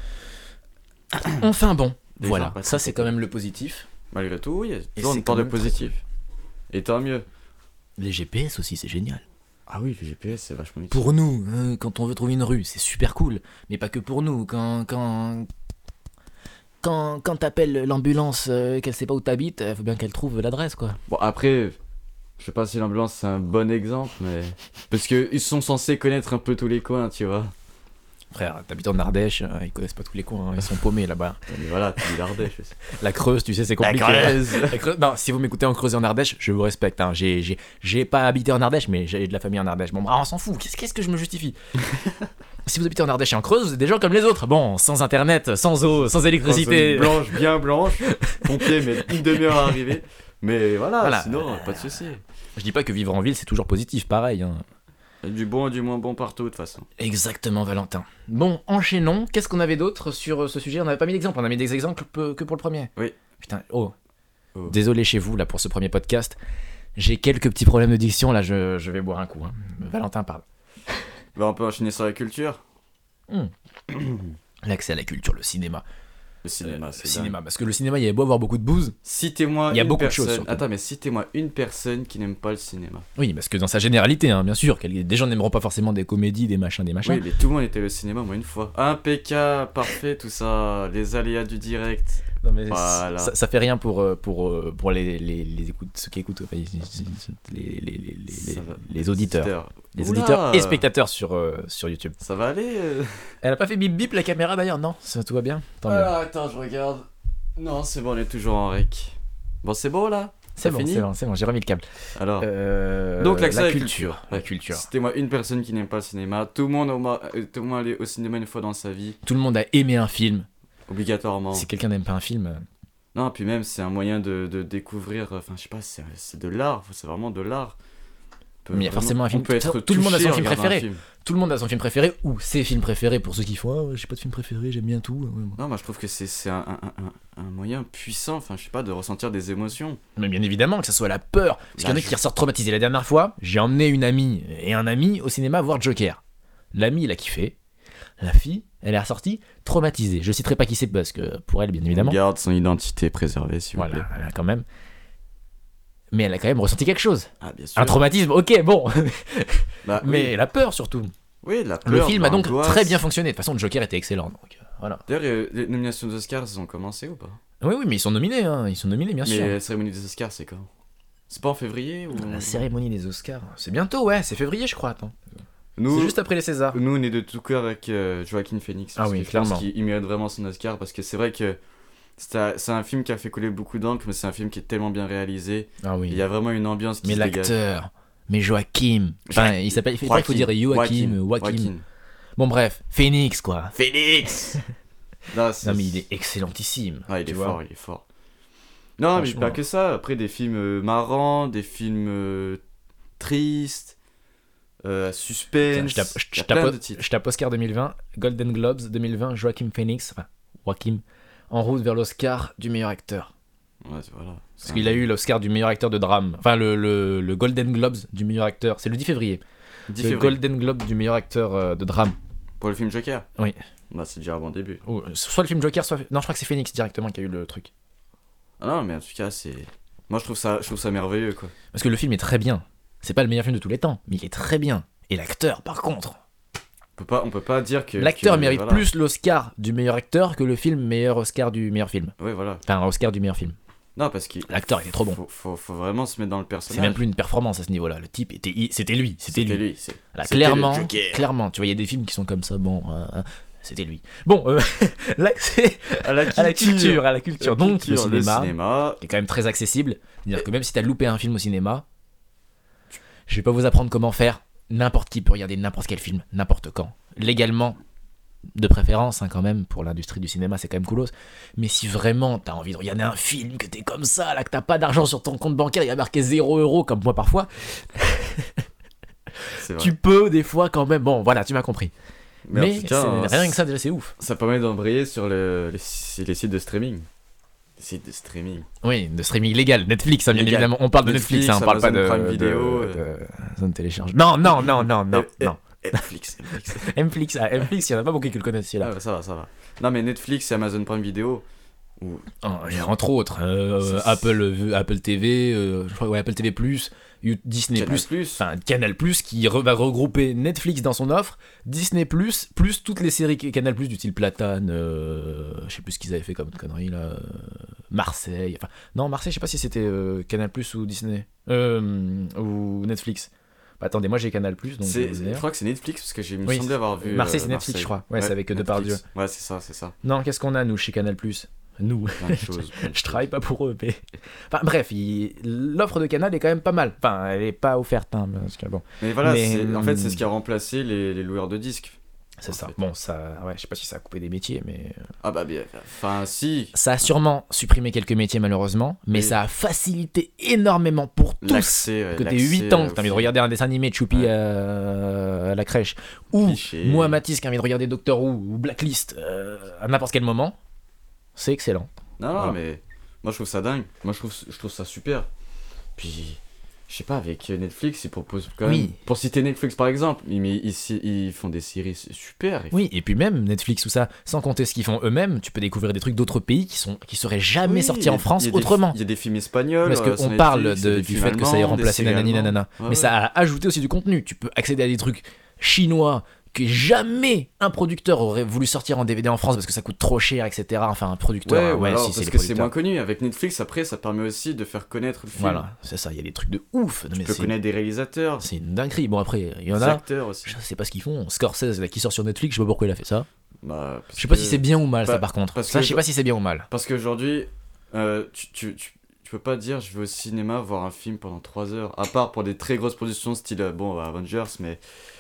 Enfin bon, Des voilà. gens pas Ça, très c'est quand même le positif. Malgré tout, oui, il y a toujours c'est une part quand de même très positif. Et tant mieux. Les G P S aussi, c'est génial. Ah oui, le G P S, c'est vachement utile. Pour nous, hein, quand on veut trouver une rue, c'est super cool. Mais pas que pour nous. Quand quand quand, quand t'appelles l'ambulance, euh, qu'elle sait pas où t'habites, il faut bien qu'elle trouve l'adresse, quoi. Bon, après, je sais pas si l'ambulance c'est un bon exemple, mais. Parce qu'ils sont censés connaître un peu tous les coins, tu vois. Frère, t'habites en Ardèche, euh, ils connaissent pas tous les coins, hein, ils sont paumés là-bas. Mais voilà, tu dis l'Ardèche aussi. La Creuse, tu sais, c'est compliqué. La Creuse- Non, si vous m'écoutez en Creuse et en Ardèche, je vous respecte. Hein. J'ai, j'ai, j'ai pas habité en Ardèche, mais j'ai de la famille en Ardèche. Bon, bah, on s'en fout. Qu'est-ce, qu'est-ce que je me justifie? Si vous habitez en Ardèche et en Creuse, vous êtes des gens comme les autres. Bon, sans internet, sans eau, sans électricité. Blanche, bien blanche. Pompier, mais une demi-heure à arriver. Mais voilà, Voilà. sinon, pas de soucis. Je dis pas que vivre en ville, c'est toujours positif, pareil. Hein. Il y a du bon et du moins bon partout, de toute façon. Exactement, Valentin. Bon, enchaînons. Qu'est-ce qu'on avait d'autre sur euh, ce sujet? On n'avait pas mis d'exemple, on a mis des exemples peu- que pour le premier. Oui. Putain, oh. Oh. Désolé chez vous, là, pour ce premier podcast. J'ai quelques petits problèmes de diction, là, je, je vais boire un coup. Hein. Valentin parle. Bah, on peut enchaîner sur la culture. Mmh. L'accès à la culture, le cinéma. Le cinéma, Euh, c'est le dingue. cinéma, parce que le cinéma, il y avait beau avoir beaucoup de bouse. Citez-moi Il y a une beaucoup de personne. choses, surtout. Attends, mais citez-moi une personne qui n'aime pas le cinéma. Oui, parce que dans sa généralité, hein, bien sûr, quel- des gens n'aimeront pas forcément des comédies, des machins, des machins. Oui, mais tout le monde était au cinéma, moi, une fois. Impeccable, parfait, tout ça. Les aléas du direct. Non, mais Voilà. ça, ça fait rien pour, euh, pour, euh, pour les, les, les écoutes, ceux qui écoutent, enfin, les, les, les, les, les, Ça va. les auditeurs. Les Oula. auditeurs et spectateurs sur, euh, sur YouTube. Ça va aller euh Elle a pas fait bip bip la caméra d'ailleurs, non, ça tout va bien. Tant mieux. Alors, attends, je regarde. Non, c'est bon, on est toujours en rec. Bon, c'est beau là. C'est T'as bon, fini c'est bon, c'est bon, j'ai remis le câble. Alors. Euh, Donc l'accès la à la culture, culture. la Ouais. culture. Citez-moi une personne qui n'aime pas le cinéma. Tout le monde, au moins, euh, tout le monde allait au cinéma une fois dans sa vie, Tout le monde a aimé un film. obligatoirement. Si quelqu'un n'aime pas un film, euh, Non, puis même, c'est un moyen de, de découvrir. Enfin, je sais pas, c'est, c'est de l'art. C'est vraiment de l'art. On peut Mais il y a vraiment- forcément un film- On peut être tout le monde a touché son en film regardant un préféré. film. tout le monde a son film préféré ou ses films préférés pour ceux qui font ah, j'ai pas de film préféré, j'aime bien tout. Ouais, moi. Non, moi je trouve que c'est, c'est un, un, un, un moyen puissant, enfin, je sais pas, de ressentir des émotions. Mais bien évidemment que ce soit la peur. Parce qu'il y en a La qui joie. ressortent traumatisés. La dernière fois, j'ai emmené une amie et un ami au cinéma voir Joker. L'ami, il a kiffé. La fille, elle est ressortie traumatisée. Je citerai pas qui c'est parce que pour elle, bien évidemment. On garde son identité préservée, s'il vous Voilà, plaît. elle a quand même. Mais elle a quand même ressenti quelque chose. Ah, bien sûr. Un traumatisme, ok, bon. Bah, Mais oui. la peur surtout. Oui, la Le peur, film a donc l'angoisse. très bien fonctionné. De toute façon, Joker était excellent. Donc, euh, voilà. D'ailleurs, euh, les nominations aux Oscars, elles ont commencé ou pas? Oui, oui, mais ils sont nominés, hein. Ils sont nominés, bien Mais sûr. la cérémonie des Oscars, c'est quand? C'est pas en février ou... La cérémonie des Oscars, c'est bientôt, ouais, c'est février, je crois. Attends. Nous, C'est juste après les Césars. nous, on est de tout cœur avec euh, Joaquin Phoenix. Ah parce oui, que je clairement. pense qu'il il mérite vraiment son Oscar parce que c'est vrai que c'est un, c'est un film qui a fait couler beaucoup d'encre, mais c'est un film qui est tellement bien réalisé. Ah oui. Il y a vraiment une ambiance qui Mais se dégage. l'acteur, mais Joachim. Enfin, il s'appelle. Il faut, il faut dire Joachim, Joachim. Bon, bref, Phoenix, quoi. Phoenix Non, c'est- Non, mais il est excellentissime. Ouais, il tu est vois. fort, il est fort. Non, mais Franchement. pas que ça. Après, des films euh, marrants, des films euh, tristes, euh, suspense. Je tape, je, Il y a je tape- plein de titres. je tape Oscar deux mille vingt, Golden Globes deux mille vingt, Joaquin Phoenix, enfin, Joaquin, en route vers l'Oscar du meilleur acteur. Ouais, voilà. Parce qu'il a eu l'Oscar du meilleur acteur de drame. Enfin, le, le, le Golden Globes du meilleur acteur. C'est le dix février. dix le février. Golden Globe du meilleur acteur euh, de drame. Pour le film Joker. Oui. Bah, c'est déjà un bon début. Ou, soit le film Joker, soit. Non, je crois que c'est Phoenix directement qui a eu le truc. Ah non, mais en tout cas, c'est. Moi, je trouve ça, je trouve ça merveilleux, quoi. Parce que le film est très bien. C'est pas le meilleur film de tous les temps, mais il est très bien. Et l'acteur, par contre. On peut pas, on peut pas dire que. L'acteur que- mérite voilà. plus l'Oscar du meilleur acteur que le film meilleur Oscar du meilleur film. Ouais, voilà. Enfin, Oscar du meilleur film. Non, parce qu'il. L'acteur, il est trop bon. Faut, faut, faut vraiment se mettre dans le C'est personnage. même plus une performance à ce niveau-là. Le type était, i- c'était lui, c'était C'était lui. lui. c'est- Là, c'était clairement, le Joker. clairement. Tu vois, il y a des films qui sont comme ça. Bon, euh, euh, c'était lui. Bon, euh, l'accès À la à la culture, à la culture. La Donc, culture, le cinéma, cinéma. qui est quand même très accessible. C'est-à-dire que même si t'as loupé un film au cinéma, je vais pas vous apprendre comment faire. N'importe qui peut regarder n'importe quel film, n'importe quand. Légalement, de préférence, hein, quand même, pour l'industrie du cinéma, c'est quand même coolos. Mais si vraiment t'as envie de regarder un film, que t'es comme ça, là, que t'as pas d'argent sur ton compte bancaire, il y a marqué zéro euro, comme moi parfois, C'est vrai. tu peux des fois quand même. Bon, voilà, tu m'as compris. Mais, Mais, en tout cas, c'est- euh, rien que ça, déjà, c'est ouf. ça permet d'embrayer sur le- les, les sites de streaming. Les sites de streaming. Oui, de streaming légal, Netflix, hein, bien Légal. évidemment. On parle de Netflix, Netflix, hein, on parle pas de. Amazon Prime de- Video, de- de zone télécharge. Non, non, non, non, non, Eh, non. Netflix, Netflix. Mflix, ah, Mflix, il y en a pas beaucoup qui le connaissent, celui-là. Ah, ça va, ça va. Non, mais Netflix et Amazon Prime Video. Ou... Oh, et entre autres, euh, C'est- Apple, euh, Apple T V, euh, je crois ouais, Apple T V plus, You- Disney Canal plus, Plus. enfin Canal plus qui re- va regrouper Netflix dans son offre, Disney plus plus toutes les séries Canal plus du style Platane, euh, je sais plus ce qu'ils avaient fait comme connerie là, euh, Marseille, enfin non Marseille, je sais pas si c'était euh, Canal plus ou Disney euh, ou Netflix. Bah, attendez, moi j'ai Canal plus donc. C'est- je vais vous je dire. crois que c'est Netflix parce que j'ai me Oui, semblé avoir vu. Marseille, euh, c'est Netflix, je crois. Ouais, c'est avec Netflix. Depardieu. Ouais, c'est ça, c'est ça. Non, qu'est-ce qu'on a nous chez Canal plus? Nous. Plein de choses. plein de Je choses. travaille pas pour eux, mais. Enfin, bref, il- l'offre de Canal est quand même pas mal. Enfin, elle est pas offerte, hein, parce que bon, Mais voilà, Mais, c'est- en fait, c'est hum, ce qui a remplacé les, les loueurs de disques. c'est En ça. fait. Bon, ça. Ouais, je sais pas si ça a coupé des métiers, mais. Ah bah bien. Enfin, si. Ça a sûrement supprimé quelques métiers, malheureusement, mais Oui. ça a facilité énormément pour tous. L'accès. ouais, Que t'aies l'accès, huit ans, euh, que t'as envie de au regarder un dessin animé de Choupi Ouais. euh, à la crèche, ou cliché. moi, Mathis, qui a envie de regarder Doctor Who ou Blacklist euh, à n'importe quel moment, c'est excellent. Non, non, Voilà. mais moi je trouve ça dingue. Moi je trouve, je trouve ça super. Puis je sais pas, avec Netflix, ils proposent quand Oui. même. Pour citer Netflix par exemple, ils, mais ils, ils font des séries super. Oui, et puis même Netflix, tout ça, sans compter ce qu'ils font eux-mêmes, tu peux découvrir des trucs d'autres pays qui sont qui seraient jamais Oui, sortis en France il y a des- autrement. Il y a des films espagnols. Parce euh, sur qu'on parle Netflix, il y a de- des du films fait que ça ait allemands, des remplacé séries nanani allemandes. nanana. Ouais, Mais ouais. ça a ajouté aussi du contenu. Tu peux accéder à des trucs chinois que jamais un producteur aurait voulu sortir en D V D en France parce que ça coûte trop cher, et cetera. Enfin, un producteur, Ouais, euh, ou ouais, alors si, c'est parce les que c'est producteurs. moins connu. Avec Netflix, après, ça permet aussi de faire connaître le film. Voilà, c'est ça, il y a des trucs de ouf. Tu mais peux c'est, connaître des réalisateurs, c'est une dinguerie. Bon, après, il y en des a. acteurs aussi. Je sais pas ce qu'ils font. Scorsese, là, qui sort sur Netflix, je sais pas pourquoi il a fait ça. Bah, parce Je sais pas que- si c'est bien ou mal, ça, Bah, par contre. parce Ça, que- je sais pas si c'est bien ou mal. Parce qu'aujourd'hui, euh, tu, tu, tu, tu peux pas dire je vais au cinéma voir un film pendant trois heures. À part pour des très grosses productions style, euh, bon, Avengers, mais.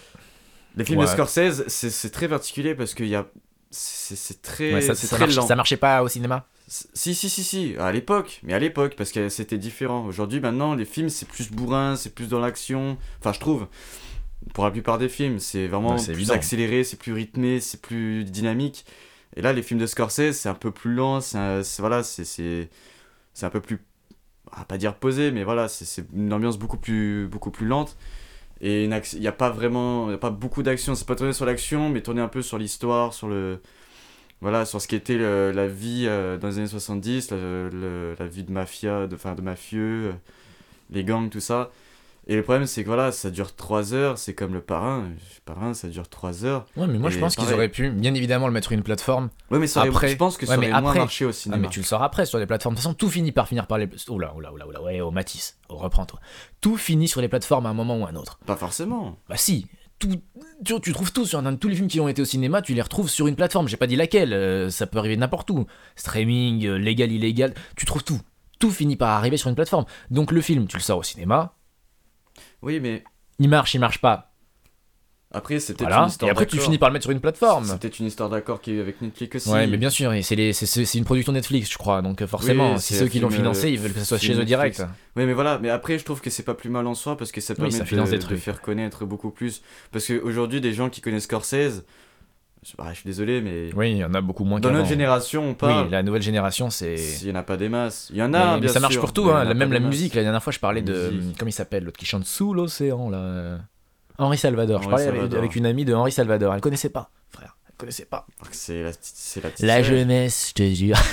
Les films Ouais. de Scorsese, c'est c'est très particulier parce qu'il y a. C'est c'est très, Ouais, ça, c'est ça, très marche- lent. ça marchait pas au cinéma. Si, si, si, si, à l'époque, mais à l'époque, parce que c'était différent. Aujourd'hui, maintenant, les films, c'est plus bourrin, c'est plus dans l'action. Enfin, je trouve, pour la plupart des films, c'est vraiment Ouais, c'est plus évident. accéléré, c'est plus rythmé, c'est plus dynamique. Et là, les films de Scorsese, c'est un peu plus lent, c'est un- c'est- voilà, c'est c'est c'est un peu plus, on va pas dire posé, mais voilà, c'est c'est une ambiance beaucoup plus, beaucoup plus lente. Et il n'y a pas vraiment, y a pas beaucoup d'action, c'est pas tourné sur l'action, mais tourné un peu sur l'histoire, sur le... Voilà, sur ce qu'était le- la vie euh, dans les années soixante-dix, la, le- la vie de mafia, de, enfin, de mafieux, euh, les gangs, tout ça. Et le problème, c'est que voilà, ça dure trois heures, c'est comme le Parrain. Le Parrain, ça dure trois heures. Ouais, mais moi, je Et pense qu'ils pareil. auraient pu, bien évidemment, le mettre sur une plateforme. Ouais, mais ça aurait- Après- je pense que ça ouais, mais aurait moins après- marché au Ah, cinéma. mais tu le sors après sur les plateformes. De toute façon, tout finit par finir par les. Oula, oula, oula, oula, ouais, oh Matisse, oh, reprends-toi. Tout finit sur les plateformes à un moment ou à un autre. Pas forcément. Bah si, tout, tu, tu trouves tout sur un, tous les films qui ont été au cinéma, tu les retrouves sur une plateforme. J'ai pas dit laquelle, euh, ça peut arriver n'importe où. Streaming, euh, légal, illégal, tu trouves tout. Tout finit par arriver sur une plateforme. Donc le film, tu le sors au cinéma, Oui, mais il marche, il marche pas. après, c'est peut-être Voilà. une histoire Et après, tu d'accord. finis par le mettre sur une plateforme. C'est peut-être une histoire d'accord qui est avec Netflix aussi. Ouais, mais bien sûr, et c'est, les, c'est, c'est c'est une production Netflix, je crois. Donc euh, forcément, Oui, si c'est ceux un qui l'ont film, financé, euh, ils veulent que ça soit film chez eux direct. Netflix. Oui, mais voilà, mais après, je trouve que c'est pas plus mal en soi parce que ça Oui, permet ça de, finance des de trucs. faire connaître beaucoup plus. Parce qu'aujourd'hui, des gens qui connaissent Scorsese, je, bah, je suis désolé, mais Oui, il y en a beaucoup moins dans qu'avant. notre génération, on parle. Oui, la nouvelle génération, c'est. Il y en a pas des masses. Il y en Mais, a, mais bien ça marche sûr, pour tout, mais il y hein. en a la- pas même des la masses. musique. La dernière fois, je parlais La de. musique. Comment il s'appelle, l'autre qui chante Sous l'océan, là euh, Henri Salvador. je Henri parlais avec, Salvador. avec une amie de Henri Salvador. Elle connaissait pas, frère. Elle connaissait pas. C'est la, c'est la petite La sèche. jeunesse, je te jure.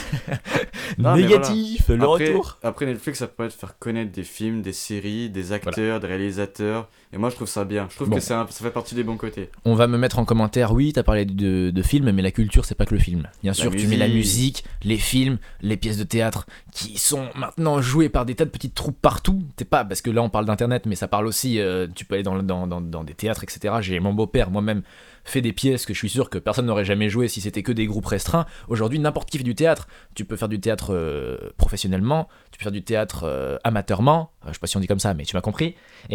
Non, mais Négatif, le Après, retour. après Netflix, ça permet de faire connaître des films, des séries, des acteurs, des réalisateurs. Et moi, je trouve ça bien. Je trouve Bon. que c'est un- ça fait partie des bons côtés. On va me mettre en commentaire, oui, t'as parlé de, de films, mais la culture, c'est pas que le film. Bien sûr, tu mets la musique, les films, les pièces de théâtre, qui sont maintenant jouées par des tas de petites troupes partout. T'es pas, parce que là, on parle d'internet, mais ça parle aussi, euh, tu peux aller dans, dans, dans, dans des théâtres, et cetera. J'ai mon beau-père, moi-même, fait des pièces que je suis sûr que personne n'aurait jamais joué si c'était que des groupes restreints. Aujourd'hui, n'importe qui fait du théâtre. Tu peux faire du théâtre euh, professionnellement, tu peux faire du théâtre euh, amateurement, Euh, je sais pas si on dit comme ça, mais tu m'as compris.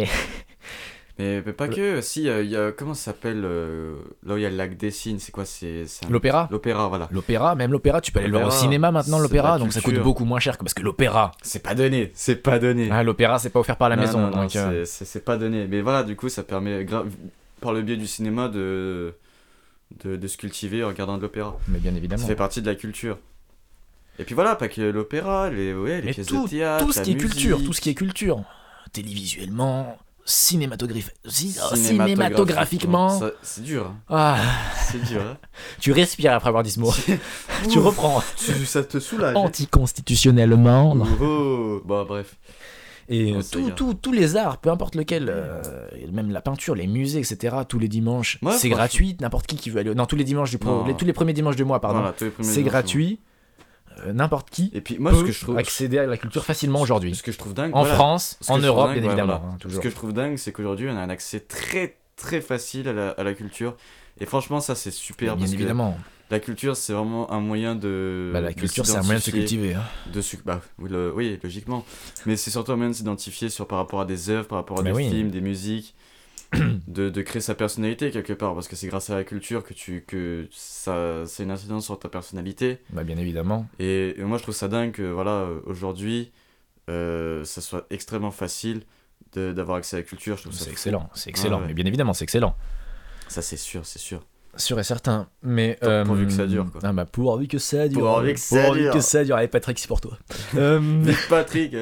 Mais, mais pas que. Si, il y a- il y a. Comment ça s'appelle euh, là où il y a le lac des Cygnes, c'est quoi c'est, c'est un- L'opéra L'opéra, voilà. L'opéra, même l'opéra, tu peux aller le voir au L'opéra, cinéma maintenant, c'est l'opéra, de la donc ça coûte culture. beaucoup moins cher que parce que l'opéra, C'est pas donné. C'est pas donné. ah, l'opéra c'est pas offert par la Non, maison, non, non, donc euh, c'est, c'est, c'est pas donné. Mais voilà, du coup, ça permet, gra- par le biais du cinéma, de, de, de se cultiver en regardant de l'opéra. mais bien Ça évidemment. fait partie de la culture. Et puis voilà, pas que l'opéra, les, ouais, les Mais pièces tout, de théâtre, tout ce la qui est musique. culture, tout ce qui est culture, télévisuellement, cinématographique, si- Cinématographiquement. cinématographiquement, Ça- c'est dur, hein. ah, C'est dur. Hein. tu respires après avoir dit ce mot, tu Ouf, reprends, tu- ça te soulage. anticonstitutionnellement, Oh, bon, bref. et Oh, euh, ça tout, ira. tout, tous les arts, peu importe lequel, euh, même la peinture, les musées, et cetera, tous les dimanches, Ouais, c'est franchement. gratuit, n'importe qui qui veut aller, non, tous les dimanches du pro- Non. les- tous les premiers dimanches du mois, pardon, Voilà, tous les premiers c'est jours, gratuit, euh, n'importe qui Et puis moi, peut ce que je trouve, accéder à la culture facilement aujourd'hui. ce que je trouve dingue, En voilà, France, ce que en je trouve Europe, dingue, bien ouais, évidemment. voilà. hein, Ce toujours. que je trouve dingue, c'est qu'aujourd'hui, on a un accès très très facile à la, à la culture. Et franchement, ça c'est super. Bien parce évidemment. que la culture, c'est vraiment un moyen de. Bah, la de culture, c'est un moyen de se s'identifier, cultiver. hein. de su- bah, oui, le- oui, logiquement. Mais c'est surtout un moyen de s'identifier sur, par rapport à des œuvres, par rapport à Mais des oui. films, des musiques. de, de créer sa personnalité quelque part. Parce que c'est grâce à la culture que, tu, que ça, ça a une incidence sur ta personnalité. Bah, bien évidemment. Et, et moi, je trouve ça dingue que, voilà, euh, aujourd'hui, euh, ça soit extrêmement facile de- d'avoir accès à la culture. Je trouve ça C'est fou. excellent, c'est excellent. Ouais, ouais. Mais bien évidemment, c'est excellent. Ça, c'est sûr, c'est sûr. Sûr et certain. Mais. Pour- euh, pourvu que ça dure, quoi. Ah bah, pourvu que ça dure. Pourvu que ça Pourvu dure. que ça dure. Allez, Patrick, c'est pour toi. Euh, Vive Patrick hein.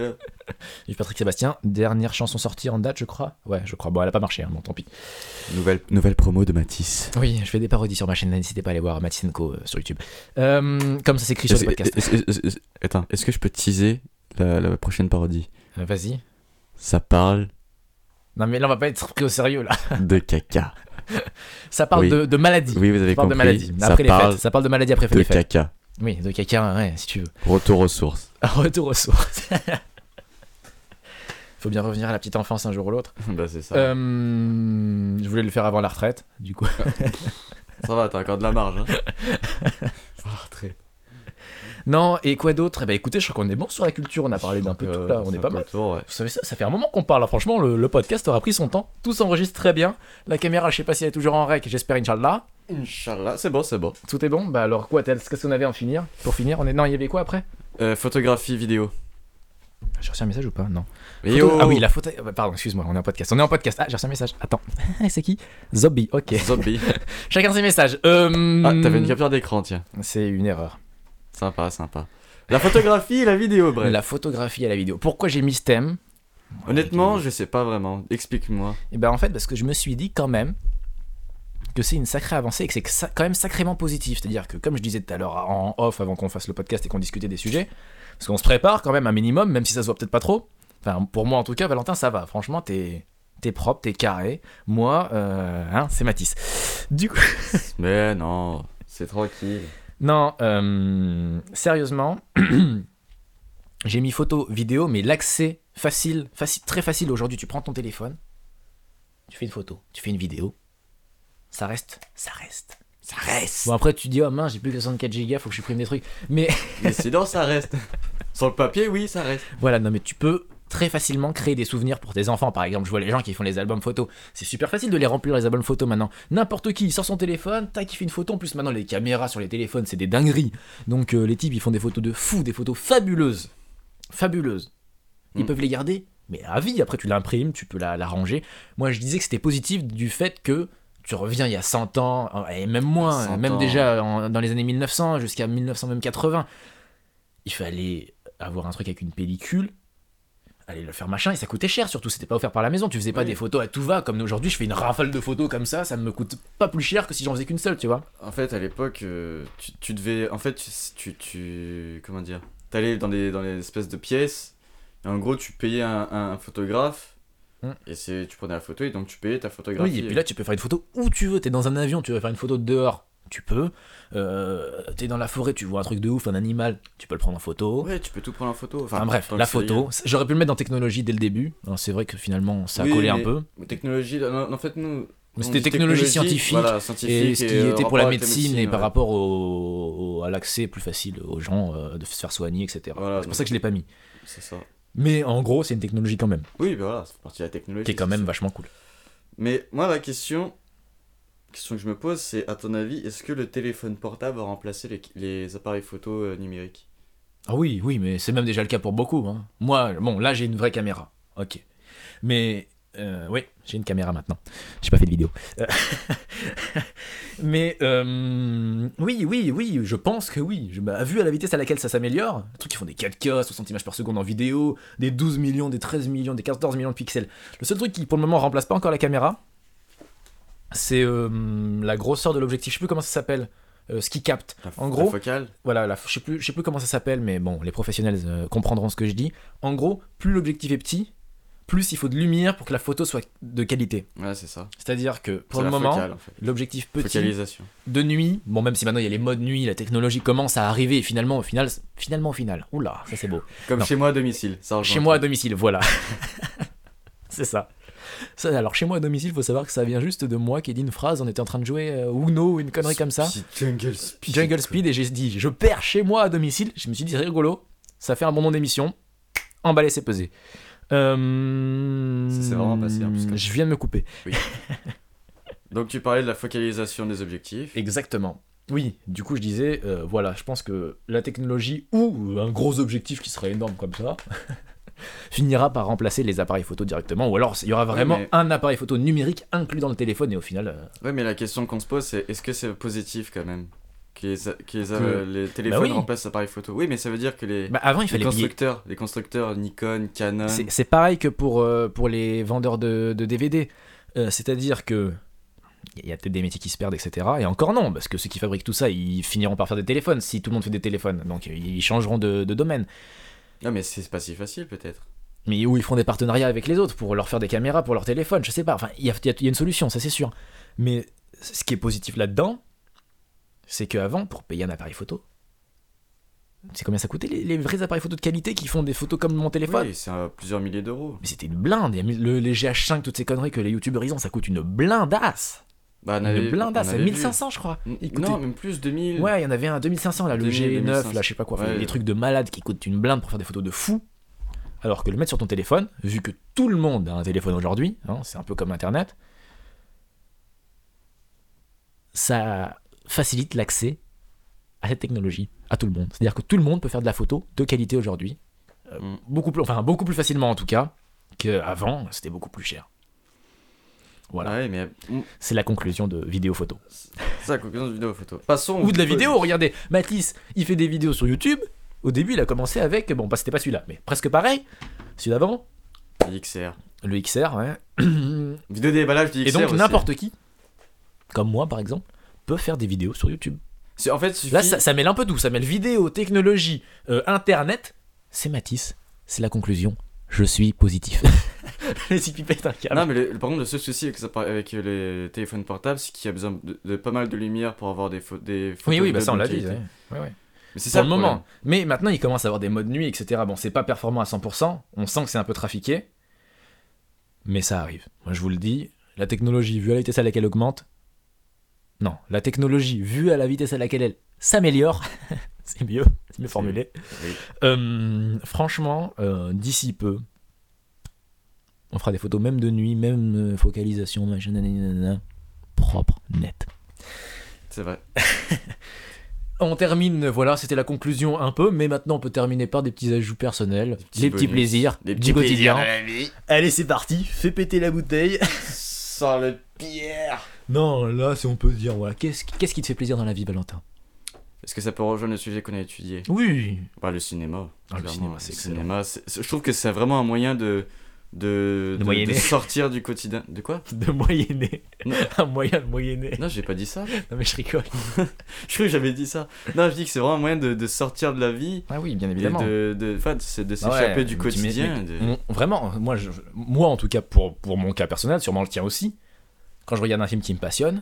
Vive Patrick Sébastien, dernière chanson sortie en date, je crois. Ouais, je crois. Bon, elle a pas marché, hein, bon, tant pis. Nouvelle, nouvelle promo de Matisse. Oui, je fais des parodies sur ma chaîne, n'hésitez pas à aller voir Matisse and Co euh, sur YouTube. Euh, comme ça s'écrit sur Est-ce- les podcasts. est-ce- est-ce- est-ce- Attends, est-ce que je peux teaser la, la prochaine parodie? Euh, vas-y. Ça parle Non, mais là, on va pas être pris au sérieux, là. de caca. Ça parle Oui. de, de maladie. Oui, vous avez Ça parle de compris. maladie. Ça Après les parle fêtes. Ça parle de maladie après de les fêtes. caca. Oui, de caca, ouais, si tu veux. Retour aux sources. Retour aux sources. Faut bien revenir à la petite enfance un jour ou l'autre. Bah, c'est ça. Euh, je voulais le faire avant la retraite, du coup. Ça va, t'as encore de la marge. Hein. Ah, retraite. Non, et quoi d'autre? Eh ben écoutez, je crois qu'on est bon sur la culture, on a parlé d'un peu tout là, on est pas mal. Tour, ouais. Vous savez ça, ça fait un moment qu'on parle, là. Franchement, le, le podcast aura pris son temps, tout s'enregistre très bien. La caméra, je sais pas si elle est toujours en rec, j'espère, Inch'Allah. Inch'Allah, c'est bon, c'est bon. Tout est bon? Bah alors quoi, tel- qu'est-ce qu'on avait à en finir? Pour finir, on est... Non, il y avait quoi après? Euh, photographie, vidéo. J'ai reçu un message ou pas? Non. Vidéo. Photo- Ah oui, la photo... bah, Pardon, excuse-moi, on est en podcast. On est en podcast. Ah, j'ai reçu un message. Attends. C'est qui? Zombie, ok. Zombie. Chacun ses messages. Euh... Ah, t'avais une capture d'écran, tiens. C'est une erreur. Sympa, sympa. La photographie et la vidéo, bref. La photographie à la vidéo. Pourquoi j'ai mis ce thème? Honnêtement, je sais pas vraiment. Explique-moi. Et ben en fait, parce que je me suis dit quand même que c'est une sacrée avancée et que c'est ça- quand même sacrément positif. C'est-à-dire que, comme je disais tout à l'heure en off avant qu'on fasse le podcast et qu'on discutait des sujets, parce qu'on se prépare quand même un minimum, même si ça se voit peut-être pas trop. Enfin, pour moi en tout cas, Valentin, ça va. Franchement, t'es, t'es propre, t'es carré. Moi, euh, hein, c'est Matisse. Du coup. Mais non, c'est tranquille. Non, euh, sérieusement, j'ai mis photo, vidéo, mais l'accès facile, facile, très facile aujourd'hui. Tu prends ton téléphone, tu fais une photo, tu fais une vidéo, ça reste, ça reste, ça reste. Bon après tu dis oh mince j'ai plus que soixante-quatre gigas, faut que je supprime des trucs. Mais Mais sinon, ça reste. Sur le papier, oui, ça reste. voilà, non mais tu peux très facilement créer des souvenirs pour tes enfants. Par exemple, je vois les gens qui font les albums photos. C'est super facile de les remplir les albums photos maintenant. N'importe qui, il sort son téléphone, tac, il fait une photo. En plus maintenant les caméras sur les téléphones c'est des dingueries. Donc euh, les types ils font des photos de fous, des photos fabuleuses. Fabuleuses. Ils Mm. peuvent les garder, mais à vie. Après tu l'imprimes, tu peux la, la ranger. Moi je disais que c'était positif du fait que tu reviens il y a cent ans, et même moins, cent même ans. déjà en- dans les années mille neuf cents jusqu'à mille neuf cent quatre-vingts. Il fallait avoir un truc avec une pellicule, aller le faire machin, et ça coûtait cher surtout, c'était pas offert par la maison, tu faisais pas Oui. des photos à tout va, comme aujourd'hui je fais une rafale de photos comme ça, ça me coûte pas plus cher que si j'en faisais qu'une seule, tu vois. En fait, à l'époque, euh, tu, tu devais. En fait, tu. tu, tu- comment dire? T'allais dans des, dans les espèces de pièces, et en gros, tu payais un, un photographe, Mm. et c'est, tu prenais la photo, et donc tu payais ta photographie. Oui, et puis là tu peux faire une photo où tu veux, t'es dans un avion, tu veux faire une photo de dehors, tu peux, euh, t'es dans la forêt, tu vois un truc de ouf, un animal, tu peux le prendre en photo. Ouais, tu peux tout prendre en photo. Enfin bref, tant la que c'est photo, j'aurais pu le mettre dans technologie dès le début, alors, c'est vrai que finalement ça a Oui, collé un mais- peu. légal. Technologie, non, en fait, nous. Mais on c'était dit technologie scientifique, voilà, Et scientifique ce qui euh, était en pour la rapport avec médecine, et par ouais. rapport au, au- à l'accès plus facile aux gens euh, de se faire soigner, et cetera. Voilà, c'est pour ça que je l'ai pas mis. C'est ça. Mais en gros, c'est une technologie quand même, Oui, ben voilà, c'est partie de la technologie. qui est quand c'est même ça. vachement cool. Mais moi, la question, question que je me pose, c'est à ton avis, est-ce que le téléphone portable va remplacer les, les appareils photo euh, numériques? Ah oui, oui, mais c'est même déjà le cas pour beaucoup. Hein. Moi, bon, là j'ai une vraie caméra, ok. Mais, euh, oui, j'ai une caméra maintenant. J'ai pas fait de vidéo. Euh, mais, euh, oui, oui, oui, je pense que oui. Je, bah, vu à la vitesse à laquelle ça s'améliore, les trucs qui font des quatre K, soixante images par seconde en vidéo, des douze millions, des treize millions, des quatorze millions de pixels. Le seul truc qui pour le moment remplace pas encore la caméra, c'est euh, la grosseur de l'objectif. Je sais plus comment ça s'appelle. Euh, ce qui capte. La, f- En la gros, focale? voilà, la, je sais plus, je sais plus comment ça s'appelle, mais bon, les professionnels euh, comprendront ce que je dis. En gros, plus l'objectif est petit, plus il faut de lumière pour que la photo soit de qualité. Ouais, c'est ça. C'est-à-dire que pour C'est le la moment, focale, en fait. l'objectif petit Focalisation. de nuit, bon même si maintenant il y a les modes nuit, la technologie commence à arriver, et finalement, au final, finalement au final, oula, ça c'est beau. Comme Non. chez moi à domicile. Ça rejoint Chez le moi à truc. domicile, voilà. C'est ça. Ça, alors chez moi à domicile, faut savoir que ça vient juste de moi qui ai dit une phrase, on était en train de jouer euh, Uno ou une connerie comme ça. Speed, Jungle Speed. Jungle Speed, et j'ai dit je perds chez moi à domicile. Je me suis dit c'est rigolo, ça fait un bon nom d'émission. Emballé, c'est pesé. Euh... Ça s'est vraiment passé, hein, parce que- Je viens de me couper. Donc tu parlais de la focalisation des objectifs. Exactement. Oui, du coup je disais, euh, voilà, je pense que la technologie ou un gros objectif qui serait énorme comme ça finira par remplacer les appareils photo directement, ou alors il y aura vraiment mais- un appareil photo numérique inclus dans le téléphone, et au final, euh, Ouais, mais la question qu'on se pose, c'est est-ce que c'est positif quand même? que les, que les, Que- les téléphones Bah oui. remplacent l'appareil photo. Oui, mais ça veut dire que les, Bah, avant, il les fallait payer. constructeurs, les constructeurs Nikon, Canon. C'est c'est pareil que pour, euh, pour les vendeurs de, de D V D. Euh, C'est-à-dire que il y a peut-être des métiers qui se perdent, et cetera. Et encore non, parce que ceux qui fabriquent tout ça, ils finiront par faire des téléphones si tout le monde fait des téléphones. Donc ils changeront de, de domaine. Ah, mais c'est pas si facile peut-être. Mais où ils font des partenariats avec les autres pour leur faire des caméras pour leur téléphone, je sais pas. Enfin, il y a, il y a- il y a une solution, ça c'est sûr. Mais ce qui est positif là-dedans, c'est qu'avant, pour payer un appareil photo, c'est combien ça coûtait les, les vrais appareils photo de qualité qui font des photos comme mon téléphone? Oui, c'est à plusieurs milliers d'euros. Mais c'était une blinde. Il y a le- les G H cinq, toutes ces conneries que les youtubeurs ils ont, ça coûte une blindasse. Bah, on Une avait, blindasse, on c'est avait mille vu. cinq cents je crois. N- Il coûtait- Non, même plus, deux mille. Ouais, il y en avait un deux mille cinq cents là, le deux mille, G neuf, deux mille cinq cents. là, je sais pas quoi. Enfin, Ouais. les trucs de malade qui coûtent une blinde pour faire des photos de fou. Alors que le mettre sur ton téléphone, vu que tout le monde a un téléphone aujourd'hui, hein, c'est un peu comme Internet, ça facilite l'accès à cette technologie à tout le monde. C'est-à-dire que tout le monde peut faire de la photo de qualité aujourd'hui, euh, Mm. beaucoup plus, enfin beaucoup plus facilement en tout cas qu'avant. C'était beaucoup plus cher. Voilà, Ouais, mais mm, c'est la conclusion de vidéo photo. c'est la conclusion de vidéo photo. Passons. Ou de la au- vidéo, regardez, Mathis, il fait des vidéos sur YouTube. Au début, il a commencé avec, bon, bah, c'était pas celui-là, mais presque pareil. Celui d'avant, X R. le X R, ouais. Vidéo déballage du Et X R. donc, aussi. n'importe qui, comme moi par exemple, peut faire des vidéos sur YouTube. C'est- En fait, il suffit. Là, ça, ça mêle un peu tout. Ça mêle vidéo, technologie, euh, internet. C'est Mathis, c'est la conclusion. Je suis positif. Je suis pipette un câble. Non, mais le, le- par contre, le seul souci avec, ça, avec les téléphones portables, c'est qu'il y a besoin de, de pas mal de lumière pour avoir des, pho- des photos. Oui, oui, de bah ça on bonne l'a dit. qualité. Ouais. Ouais, ouais. Mais c'est Pour ça le problème. moment. Mais maintenant, il commence à avoir des modes nuit, et cetera. Bon, c'est pas performant à cent pour cent. On sent que c'est un peu trafiqué. Mais ça arrive. Moi, je vous le dis, la technologie, vue à la vitesse à laquelle elle augmente. Non, la technologie, vue à la vitesse à laquelle elle s'améliore. C'est mieux, c'est mieux formulé. Oui. Euh, franchement, euh, d'ici peu, on fera des photos même de nuit, même euh, focalisation, machin, nanana, propre, net. C'est vrai. On termine, voilà, c'était la conclusion un peu, mais maintenant on peut terminer par des petits ajouts personnels, petits les petits bonus, plaisirs Des du quotidien. plaisirs de la vie. Allez, c'est parti, fais péter la bouteille. Sans le pierre. Non, là, si on peut se dire, voilà, qu'est-ce, qu'est-ce qui te fait plaisir dans la vie, Valentin? Est-ce que ça peut rejoindre le sujet qu'on a étudié? Oui. Bah, le cinéma. Ah, le clairement. cinéma, c'est Le excellent. cinéma, c'est- c'est- je trouve que c'est vraiment un moyen de. De, De de, moyenner. de sortir du quotidien. De quoi? De moyenner. Non. Un moyen de moyenner. Non, j'ai pas dit ça. Non, mais je rigole. Je crois que j'avais dit ça. Non, je dis que c'est vraiment un moyen de, de sortir de la vie. Ah oui, bien Et évidemment. de, de, enfin, c'est de Ah ouais, s'échapper du mais tu mets- quotidien. mais- de- mon- vraiment, moi, je- moi en tout cas, pour, pour mon cas personnel, sûrement le tien aussi, quand je regarde un film qui me passionne,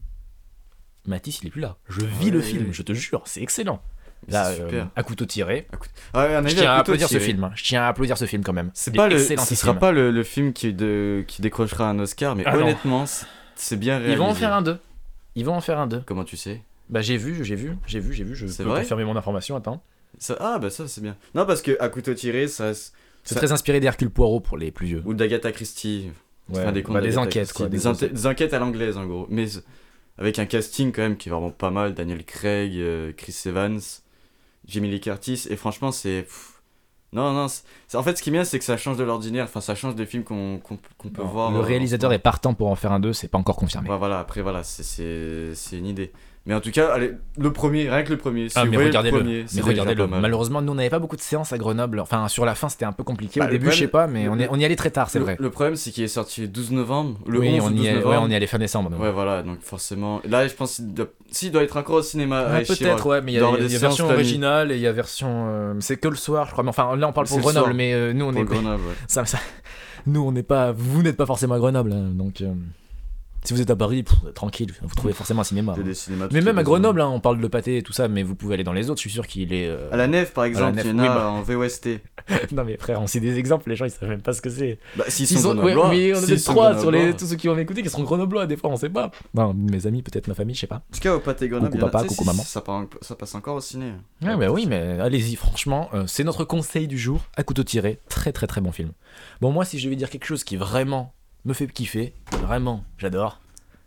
Mathis, il est plus là. Je vis Ouais, le ouais, film, ouais. je te jure, c'est excellent. Mais Là, c'est euh, super. à couteau tiré. Ah ouais, on a Je vu tiens à couteau applaudir ce tiré. film. hein. Je tiens à applaudir ce film quand même. C'est Il pas est le, excellent, ce ce sera film. pas le, le film qui, de, qui décrochera un Oscar, mais Ah non. honnêtement, c'est- c'est bien réalisé. Ils vont en faire un deux. Ils vont en faire un deux. Comment tu sais? Bah j'ai vu, j'ai vu, j'ai vu, j'ai vu. Je C'est peux vrai confirmer mon information. Attends. Ça, ah bah ça c'est bien. Non parce que à couteau tiré, ça, C'est ça- très inspiré d'Hercule Poirot pour les plus vieux. ou d'Agatha Christie. Ouais, Enfin, des, bah, contes des d'Agatha enquêtes Christie. quoi. Des, Des enquêtes- des enquêtes à l'anglaise en gros, mais avec un casting quand même qui est vraiment pas mal. Daniel Craig, euh, Chris Evans, Jamie Lee Curtis, et franchement c'est pff, non non. c'est- c'est- En fait ce qui est bien c'est que ça change de l'ordinaire. Enfin ça change des films qu'on qu'on, qu'on peut Bon, voir. le euh, réalisateur est partant pour en faire un deux, c'est pas encore confirmé. Ouais, voilà, après voilà, c'est, c'est, c'est une idée. Mais en tout cas, allez, le premier, rien que le premier. Si Ah vous mais voyez regardez-le, le premier, c'est mais déjà regardez-le. pas mal. Malheureusement, nous on n'avait pas beaucoup de séances à Grenoble. Enfin, sur la fin, c'était un peu compliqué. Bah, Au le début, je sais problème- pas, mais le- on, est, on y allait très tard, c'est le, vrai. Le problème, c'est qu'il est sorti le douze novembre, le oui, onze on ou y douze est, novembre. ouais, on y allait fin décembre. nous. Ouais, voilà, donc forcément. Là, je pense qu'il doit, s'il doit être encore au cinéma. Ah, à Échirol, peut-être, ouais, mais il y doit a, avoir il y a des une séances version famille. originale et il y a version. euh, c'est que le soir, je crois. Mais enfin, là, on parle C'est pour le Grenoble, soir. mais euh, nous, on Pour est. le Grenoble, ouais. Ça, ça- Nous, on n'est pas. Vous n'êtes pas forcément à Grenoble, hein, donc. euh, Si vous êtes à Paris, pff, tranquille, vous trouvez forcément un cinéma. Il y a hein. des cinémas Mais toutes même les à deux Grenoble, hein, on parle de pâté et tout ça, mais vous pouvez aller dans les autres, je suis sûr qu'il est. euh, À la Nef, par exemple, Nef, il y en oui, a bah. en V O S T. non, mais frère, on sait des exemples, les gens ils savent même pas ce que c'est. Bah, s'ils Ils sont, sont- ouais, grenoblois. mais on a s'ils peut-être sont trois sur les, grenoblois. tous ceux qui vont écouter qui seront grenoblois, des fois on sait pas. Non, mes amis, peut-être ma famille, je sais pas. En tout cas, au pâté Grenoble, Coucou il y en a- papa, tu sais, coucou si- maman. Ça, passe- ça passe encore au ciné. Ouais, bah oui, mais allez-y, franchement, euh, c'est notre conseil du jour, à couteau tiré, très très très bon film. Bon, moi, si je vais dire quelque chose qui vraiment me fait kiffer, vraiment, j'adore.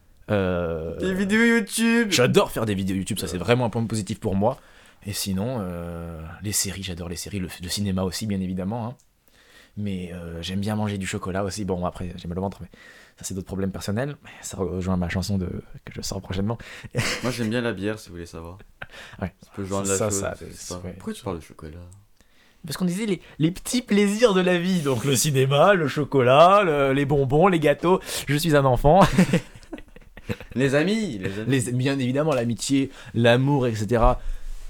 Euh, Des vidéos YouTube. J'adore faire des vidéos YouTube, ça c'est vraiment un point positif pour moi. Et sinon, euh, les séries, j'adore les séries, le, le cinéma aussi, bien évidemment. hein. Mais euh, j'aime bien manger du chocolat aussi. Bon, après, j'ai mal au ventre, mais ça c'est d'autres problèmes personnels. Ça rejoint ma chanson de... que je sors prochainement. Moi, j'aime bien la bière, si vous voulez savoir. Ouais. Tu peux joindre la Ça, chose. ça, je sais c'est- pas. ouais. Pourquoi tu parles de chocolat? Parce qu'on disait les, les petits plaisirs de la vie. Donc le cinéma, le chocolat, le- les bonbons, les gâteaux. Je suis un enfant. Les amis, les amis. Les, bien évidemment, l'amitié, l'amour, et cetera.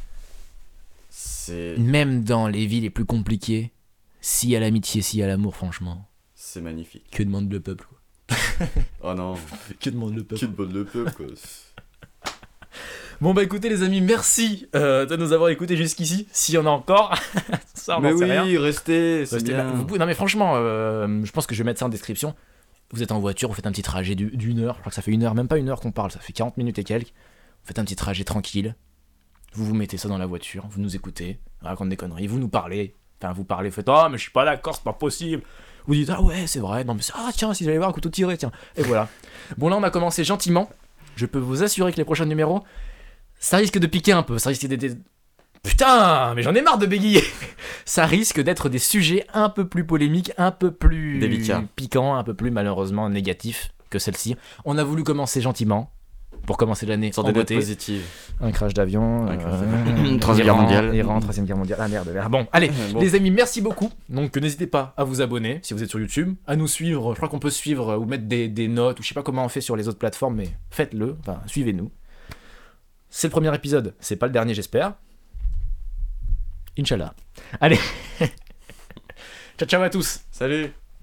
C'est Même dans les vies les plus compliquées, s'il y a l'amitié, s'il y a l'amour, franchement, c'est magnifique. que demande le peuple, quoi. Oh non, Que demande le peuple. tu te bonne le peuple quoi. Bon bah écoutez les amis, merci euh, de nous avoir écoutés jusqu'ici, s'il y en a encore. Ça, on Mais n'en sait oui, rien. restez, c'est Restez- bien. bah, vous pouvez- non mais franchement, euh, je pense que je vais mettre ça en description. Vous êtes en voiture, vous faites un petit trajet du- d'une heure, je crois que ça fait une heure, même pas une heure qu'on parle, ça fait quarante minutes et quelques. Vous faites un petit trajet tranquille, vous vous mettez ça dans la voiture, vous nous écoutez, on raconte des conneries, vous nous parlez, enfin vous parlez, vous faites « Ah mais je suis pas d'accord, c'est pas possible !» Vous dites « Ah ouais, c'est vrai, non mais c'est- ah tiens, si j'allais voir un couteau tiré, tiens !» Et voilà. Bon là on a commencé gentiment, je peux vous assurer que les prochains numéros, ça risque de piquer un peu, ça risque d'être... Putain, mais j'en ai marre de bégayer. Ça risque d'être des sujets un peu plus polémiques, un peu plus Délicats. piquants, un peu plus malheureusement négatifs que celle-ci. On a voulu commencer gentiment, pour commencer l'année Sans en des notes beauté. positives. Un crash d'avion, Un crash euh, d'avion. Troisième Guerre Iran, mondiale. Iran, troisième guerre mondiale, ah merde, merde. Bon, allez, Bon. les amis, merci beaucoup. Donc n'hésitez pas à vous abonner si vous êtes sur YouTube, à nous suivre. Je crois qu'on peut suivre ou mettre des, des notes, ou je sais pas comment on fait sur les autres plateformes, mais faites-le, enfin suivez-nous. C'est le premier épisode, c'est pas le dernier j'espère. Inch'Allah. Allez. Ciao ciao à tous. Salut.